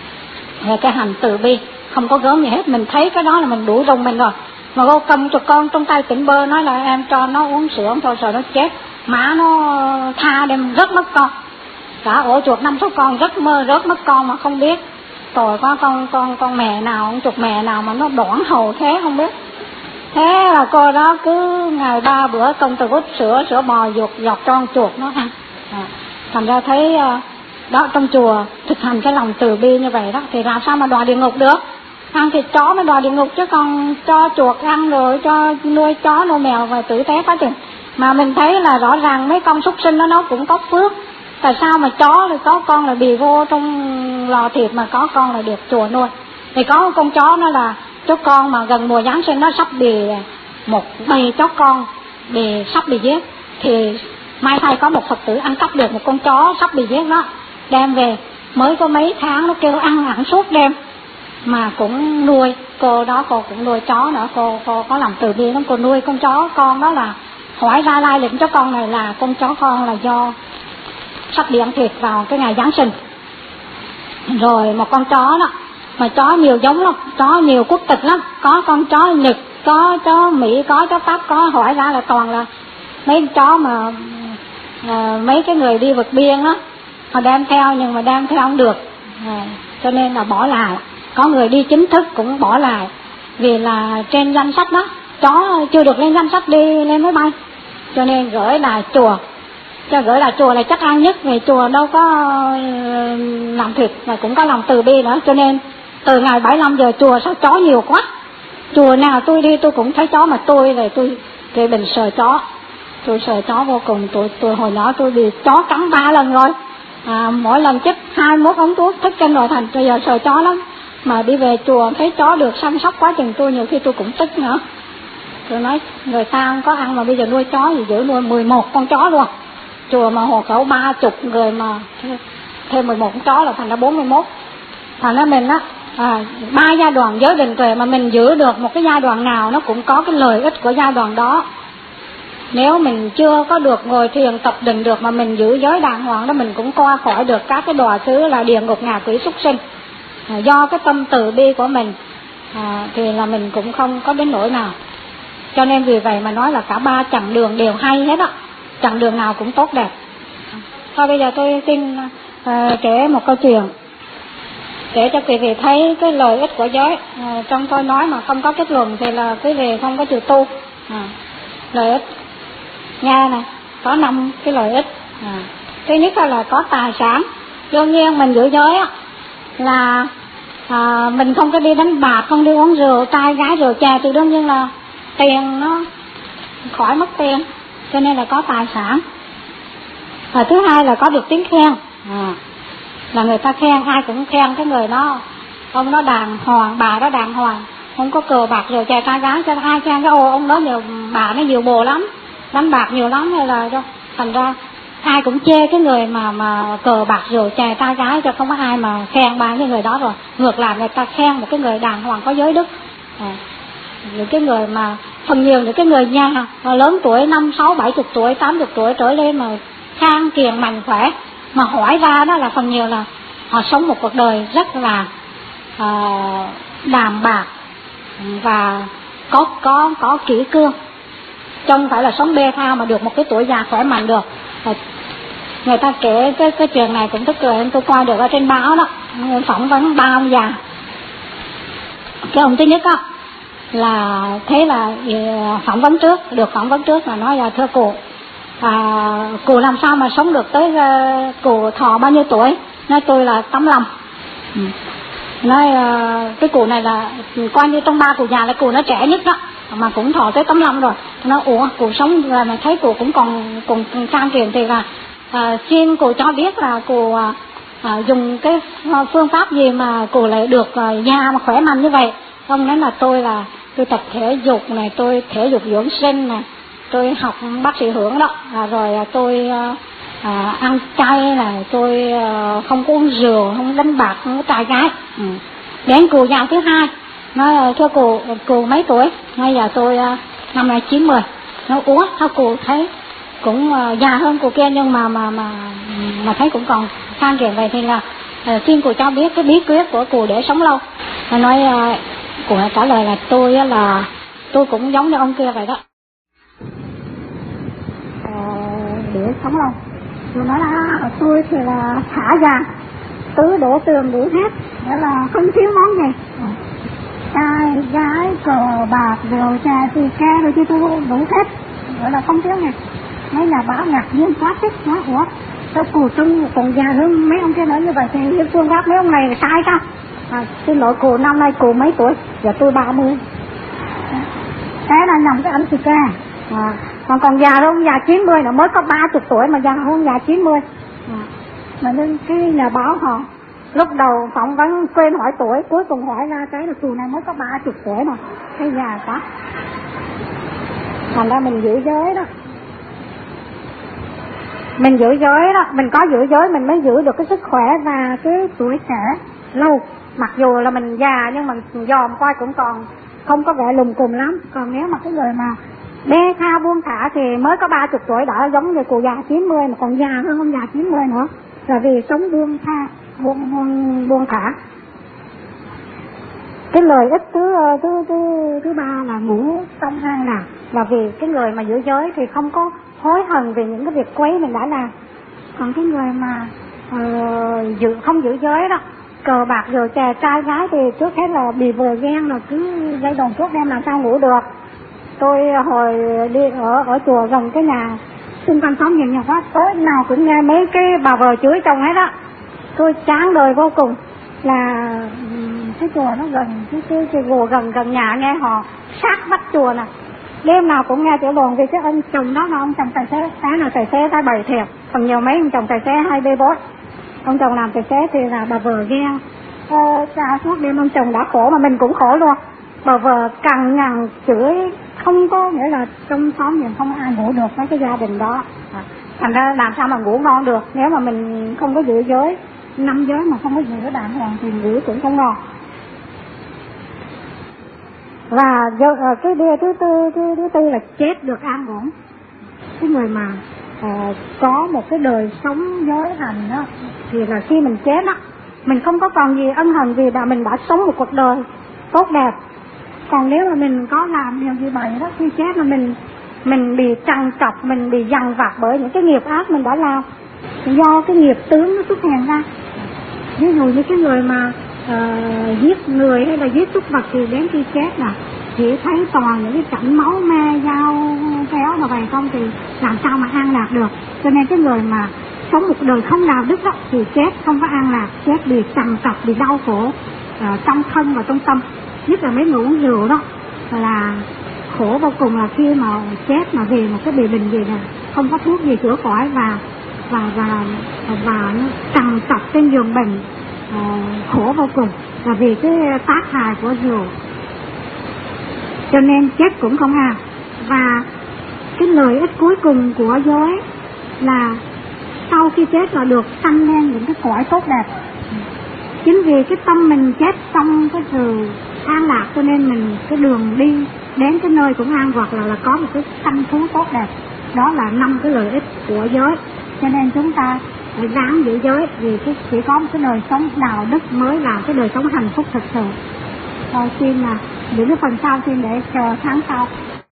Về cái hành từ bi không có gớm gì hết, mình thấy cái đó là mình đủ rung mình rồi. Mà cô cầm chuột con trong tay tỉnh bơ, nói là em cho nó uống sữa không thôi sợ nó chết, má nó tha đem rớt mất con. Cả ổ chuột năm số con rất mơ rớt mất con mà không biết. Rồi có con con con mẹ nào, con chuột mẹ nào mà nó đoản hầu thế không biết. Thế là cô đó cứ ngày ba bữa công từ bút sữa sữa bò dột dọc cho con chuột nó ăn. À, thành ra thấy đó, trong chùa thực hành cái lòng từ bi như vậy đó thì làm sao mà đọa địa ngục được. Ăn thịt chó mới đọa địa ngục chứ còn cho chuột ăn rồi cho nuôi chó nuôi mèo và tử tế quá chừng. Mà mình thấy là rõ ràng mấy con súc sinh đó nó cũng có phước. Tại sao mà chó thì có con là bị vô trong lò thịt mà có con là được chùa nuôi. Thì có con chó nó là chó con mà gần mùa Giáng sinh nó sắp bị một bầy chó con bị sắp bị giết, thì mai thay có một Phật tử ăn cắp được một con chó sắp bị giết đó, đem về mới có mấy tháng nó kêu ăn hẳn suốt đêm mà cũng nuôi. Cô đó cô cũng nuôi chó nữa, cô cô có lòng từ bi lắm, cô nuôi con chó con đó. Là hỏi ra lai lịch chó con này là con chó con là do sắp bị ăn thịt vào cái ngày Giáng sinh. Rồi một con chó đó, mà chó nhiều giống lắm, chó nhiều quốc tịch lắm, có con chó Nhật, có chó Mỹ, có chó Pháp, có hỏi ra là toàn là mấy chó mà à, mấy cái người đi vượt biên đó họ đem theo, nhưng mà đem theo không được à, cho nên là bỏ lại. Có người đi chính thức cũng bỏ lại vì là trên danh sách đó chó chưa được lên danh sách đi lên máy bay, cho nên gửi lại chùa. Cho gửi lại chùa là chắc ăn nhất, vì chùa đâu có làm thịt mà cũng có lòng từ bi nữa. Cho nên từ ngày bảy mươi lăm giờ chùa sao chó nhiều quá. Chùa nào tôi đi tôi cũng thấy chó, mà tôi là tôi tôi bình sợ chó. Tôi sợ chó vô cùng. Tôi tôi hồi nhỏ tôi bị chó cắn ba lần rồi. À, mỗi lần chích hai mốt ống thuốc thức trên nội thành, bây giờ sợ chó lắm. Mà đi về chùa thấy chó được săn sóc quá chừng tôi nhiều khi tôi cũng tức nữa. Tôi nói người ta không có ăn mà bây giờ nuôi chó thì giữ nuôi mười một con chó luôn. Chùa mà hộ khẩu ba chục người mà thêm mười một con chó là thành ra bốn mươi mốt. Thành ra mình á à, ba giai đoạn giới định tuệ mà mình giữ được một cái giai đoạn nào nó cũng có cái lợi ích của giai đoạn đó. Nếu mình chưa có được ngồi thiền tập định được mà mình giữ giới đàng hoàng đó, mình cũng qua khỏi được các cái đọa xứ là địa ngục, ngạ quỷ, súc sinh. À, do cái tâm từ bi của mình à, thì là mình cũng không có đến nỗi nào. Cho nên vì vậy mà nói là cả ba chặng đường đều hay hết á, chặng đường nào cũng tốt đẹp. Thôi bây giờ tôi xin uh, kể một câu chuyện. Để cho quý vị thấy cái lợi ích của giới. À, trong tôi nói mà không có kết luận thì là quý vị không có chịu tu. À, lợi ích nghe này, có năm cái lợi ích. À, thứ nhất là có tài sản. Đương nhiên mình giữ giới á, là à, mình không có đi đánh bạc, không đi uống rượu, trai gái rượu chè, thì đương nhiên là tiền nó khỏi mất tiền, cho nên là có tài sản. Và thứ hai là có được tiếng khen. À, là người ta khen, ai cũng khen cái người đó, ông đó đàng hoàng, bà đó đàng hoàng, không có cờ bạc rượu chè trai gái, cho ai khen cái ô ông đó nhiều, bà nó nhiều bồ lắm, đánh bạc nhiều lắm, hay là cho thành ra ai cũng chê cái người mà mà cờ bạc rượu chè trai gái, cho không có ai mà khen ba cái người đó. Rồi ngược lại người ta khen một cái người đàng hoàng có giới đức. À, những cái người mà phần nhiều những cái người nhà lớn tuổi, năm sáu bảy chục tuổi, tám chục tuổi trở lên mà khang kiền mạnh khỏe, mà hỏi ra đó là phần nhiều là họ sống một cuộc đời rất là uh, đạm bạc và có có có kỷ cương, không phải là sống bê tha mà được một cái tuổi già khỏe mạnh được. À, người ta kể cái cái chuyện này cũng tức cười, tôi coi được ở trên báo đó, phỏng vấn ba ông già. Cái ông thứ nhất á là thế là phỏng vấn trước, được phỏng vấn trước là nói là thưa cụ, à, cụ làm sao mà sống được tới uh, cụ thọ bao nhiêu tuổi? Nói tôi là tám mươi lăm. Ừ. Nói uh, cái cụ này là coi như trong ba cụ già là cụ nó trẻ nhất đó, mà cũng thọ tới tám mươi lăm rồi. Nó ủa cụ sống là mà thấy cụ cũng còn cùng trang truyền thì là uh, xin cụ cho biết là cụ uh, uh, dùng cái phương pháp gì mà cụ lại được uh, già mà khỏe mạnh như vậy. Ông nói là tôi là tôi tập thể dục này, tôi thể dục dưỡng sinh này, tôi học bác sĩ Hưởng đó, à, rồi tôi à, ăn chay này, tôi à, không có uống rượu, không đánh bạc, không có trai gái. Ừ. Đến cụ già thứ hai, nói thưa cụ, cụ mấy tuổi? Nói giờ tôi à, năm nay chín mươi. Nói ủa sao cụ thấy cũng à, già hơn cụ kia nhưng mà mà mà mà thấy cũng còn khang kiện vậy, thì là à, xin cụ cho biết cái bí quyết của cụ để sống lâu. Nói, nói à, cụ trả lời là tôi là tôi cũng giống như ông kia vậy đó. Để sống lâu. Tôi nói là tôi thì là thả vàng, tứ đổ tường đủ hết, nghĩa là không thiếu món gì. Trai gái cờ bạc rượu chè thì ke rồi chứ tôi đủ hết, nghĩa là không thiếu gì. Mấy nhà báo ngạc nhiên quá thích, nói ủa sao cụ trông còn già hơn mấy ông kia nữa như vậy, thì phương pháp mấy ông này sai sao? À, xin lỗi cụ, năm nay cụ mấy tuổi? Giờ tôi ba mươi. Thế là nhầm cái ảnh thì ke. À, còn còn già hơn già chín mươi là mới có ba chục tuổi mà già hơn già chín mươi. À, mà nên cái nhà báo họ lúc đầu phỏng vấn quên hỏi tuổi, cuối cùng hỏi ra cái là cụ này mới có ba chục tuổi mà cái già quá. Thành ra mình giữ giới đó, mình giữ giới đó, mình có giữ giới mình mới giữ được cái sức khỏe và cái tuổi trẻ lâu. Mặc dù là mình già nhưng mà dòm coi cũng còn không có vẻ lùm cùm lắm. Còn nếu mà cái người mà bê tha buông thả thì mới có ba chục tuổi đã giống như cụ già chín mươi, mà còn già hơn ông già chín mươi nữa, là vì sống buông tha, buông, buông, buông thả. Cái lợi ích thứ thứ thứ thứ ba là ngủ trong hang lạc, là vì cái người mà giữ giới thì không có hối hận về những cái việc quấy mình đã làm. Còn cái người mà uh, giữ không giữ giới đó, cờ bạc rồi chè trai gái thì trước hết là bị vừa ghen, là cứ dây đồn thuốc đem làm sao ngủ được. Tôi hồi đi ở ở chùa gần cái nhà xung quanh xóm nhiều nhà quá, tối nào cũng nghe mấy cái bà vợ chửi chồng hết á. Tôi chán đời vô cùng. Là cái chùa nó gần cái cái cái gồ gần gần nhà, nghe họ sát vách chùa nè, đêm nào cũng nghe chửi đồn vì cái ông chồng đó là ông chồng tài xế, sáng nào tài xế tay bày thiệt, còn nhiều mấy ông chồng tài xế hai bê bốt. Ông chồng làm tài xế thì là bà vợ ghen, ờ, cả suốt đêm ông chồng đã khổ mà mình cũng khổ luôn. Bà vợ cằn nhằn chửi, không có nghĩa là trong xóm mình không ai ngủ được với cái gia đình đó. À, thành ra làm sao mà ngủ ngon được nếu mà mình không có giữ giới, năm giới mà không có giữ đàng hoàng thì ngủ cũng không ngon. Và cái điều thứ tư thứ, thứ tư là chết được an ổn. Cái người mà à, có một cái đời sống giới hành đó, thì là khi mình chết đó, mình không có còn gì ân hận vì là mình đã sống một cuộc đời tốt đẹp. Còn nếu mà mình có làm điều gì bậy đó, khi chết là mình mình bị trằn trọc, mình bị dằn vặt bởi những cái nghiệp ác mình đã làm, do cái nghiệp tướng nó xuất hiện ra. Ví dụ như cái người mà uh, giết người hay là giết súc vật thì đến khi chết là chỉ thấy toàn những cái cảnh máu me dao kéo mà vậy không thì làm sao mà an lạc được. Cho nên cái người mà sống một đời không đạo đức đó thì chết không có an lạc, chết bị trằn trọc, bị đau khổ uh, trong thân và trong tâm. Nhất là mấy người uống rượu đó là khổ vô cùng, là khi mà chết mà vì một cái bị bệnh gì này không có thuốc gì chữa khỏi và và và và nó trằn trọc trên giường bệnh, uh, khổ vô cùng là vì cái tác hại của rượu. Cho nên chết cũng không an. Và cái lợi ích cuối cùng của giới là sau khi chết là được sanh lên những cái cõi tốt đẹp. Chính vì cái tâm mình chết trong cái sự an lạc cho nên mình cái đường đi đến cái nơi cũng an, hoặc là, là có một cái sanh thú tốt đẹp. Đó là năm cái lợi ích của giới. Cho nên chúng ta phải ráng giữ giới, vì cái, chỉ có một cái đời sống đạo đức mới là cái đời sống hạnh phúc thực sự. Rồi xin là những cái phần sau xin để chờ tháng sau.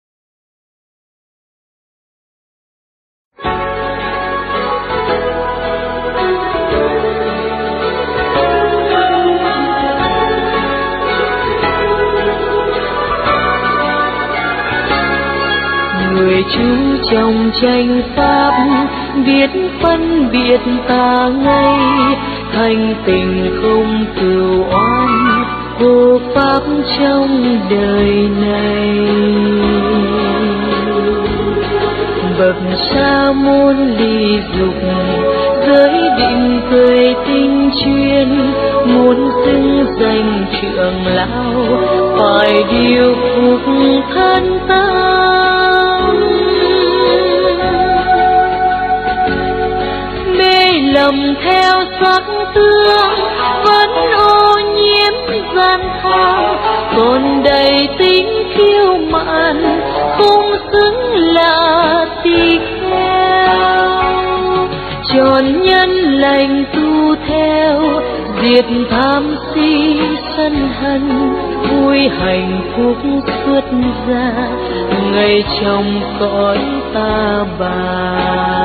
Người chú trong tranh pháp biết phân biệt tà ngay, thanh tình không cừu oán, hộ pháp trong đời này. Bậc sa môn ly dục giới định cười tinh chuyên, muốn xưng danh trưởng lão phải điều phục thân tâm. Mê lầm theo sắc tướng vẫn ô nhiễm gian tham, còn đầy tính kiêu mạn không xứng là tỳ kheo. Tròn nhân lành tu theo, diệt tham si sân hận, vui hạnh phúc xuất gia ngày trong cõi ta bà.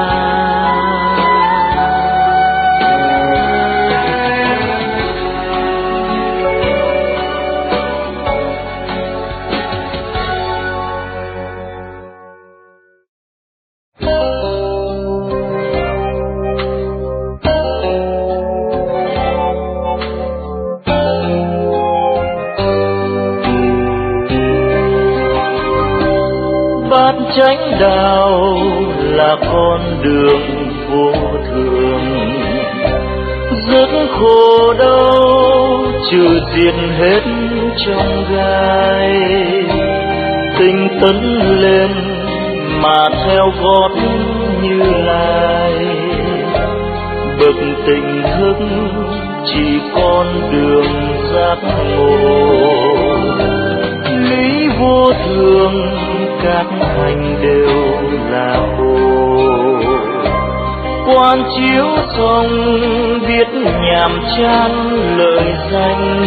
Chánh đạo là con đường vô thường, dứt khổ đau trừ diệt hết trong gai. Tinh tấn lên mà theo gót Như Lai, bậc tỉnh thức chỉ con đường giác ngộ. Lý vô thường các hành đều là khổ, quan chiếu xong biết nhàm chán lời danh.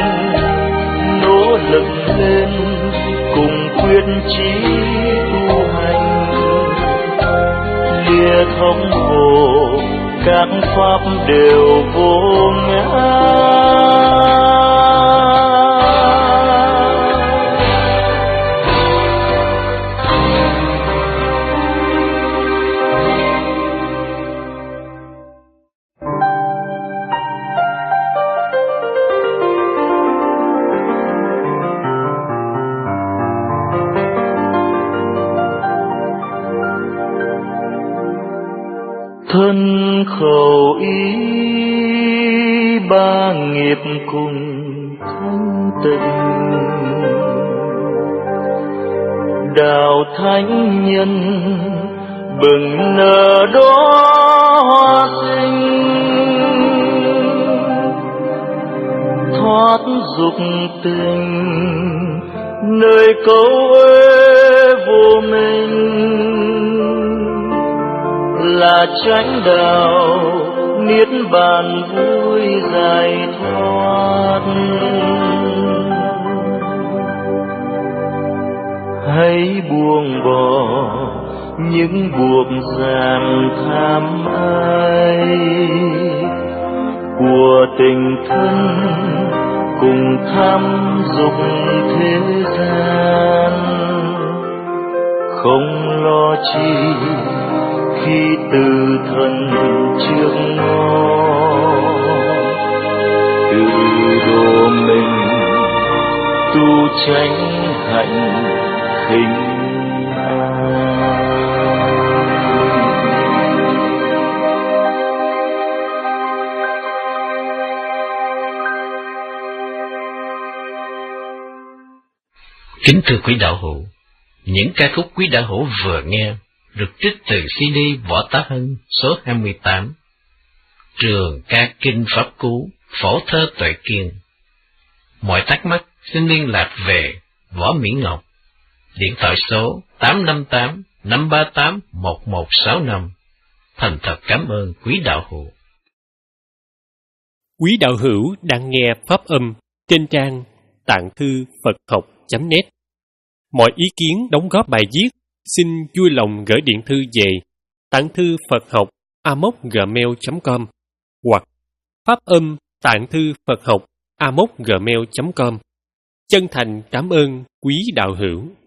Nỗ lực lên cùng quyết chí tu hành, lìa thống khổ các pháp đều vô ngã. Thân khẩu ý ba nghiệp cùng thanh tịnh, đạo thánh nhân bừng nở đóa hoa sinh. Thoát dục tình nơi câu ê vô minh, là chánh đạo niết bàn vui giải thoát. Hãy buông bỏ những buộc ràng tham ái của tình thân cùng tham dục thế gian, không lo chi khi từ thân trước ngõ, tự độ mình tu chánh hạnh khinh. Kính thưa quý đạo hữu, những ca khúc quý đạo hữu vừa nghe được trích từ xê đê Võ Tá Hân số hai mươi tám, Trường ca kinh Pháp Cú, phổ thơ Tuệ Kiên. Mọi thắc mắc xin liên lạc về Võ Mỹ Ngọc, điện thoại số tám năm tám năm ba tám một một sáu năm. Thành thật cảm ơn quý đạo hữu. Quý đạo hữu đang nghe pháp âm trên trang tạng thư Phật học chấm net. Mọi ý kiến đóng góp bài viết xin vui lòng gửi điện thư về tạng thư Phật học a m o c gmail chấm com hoặc pháp âm tạng thư Phật học a m o c gmail chấm com. Chân thành cảm ơn quý đạo hữu.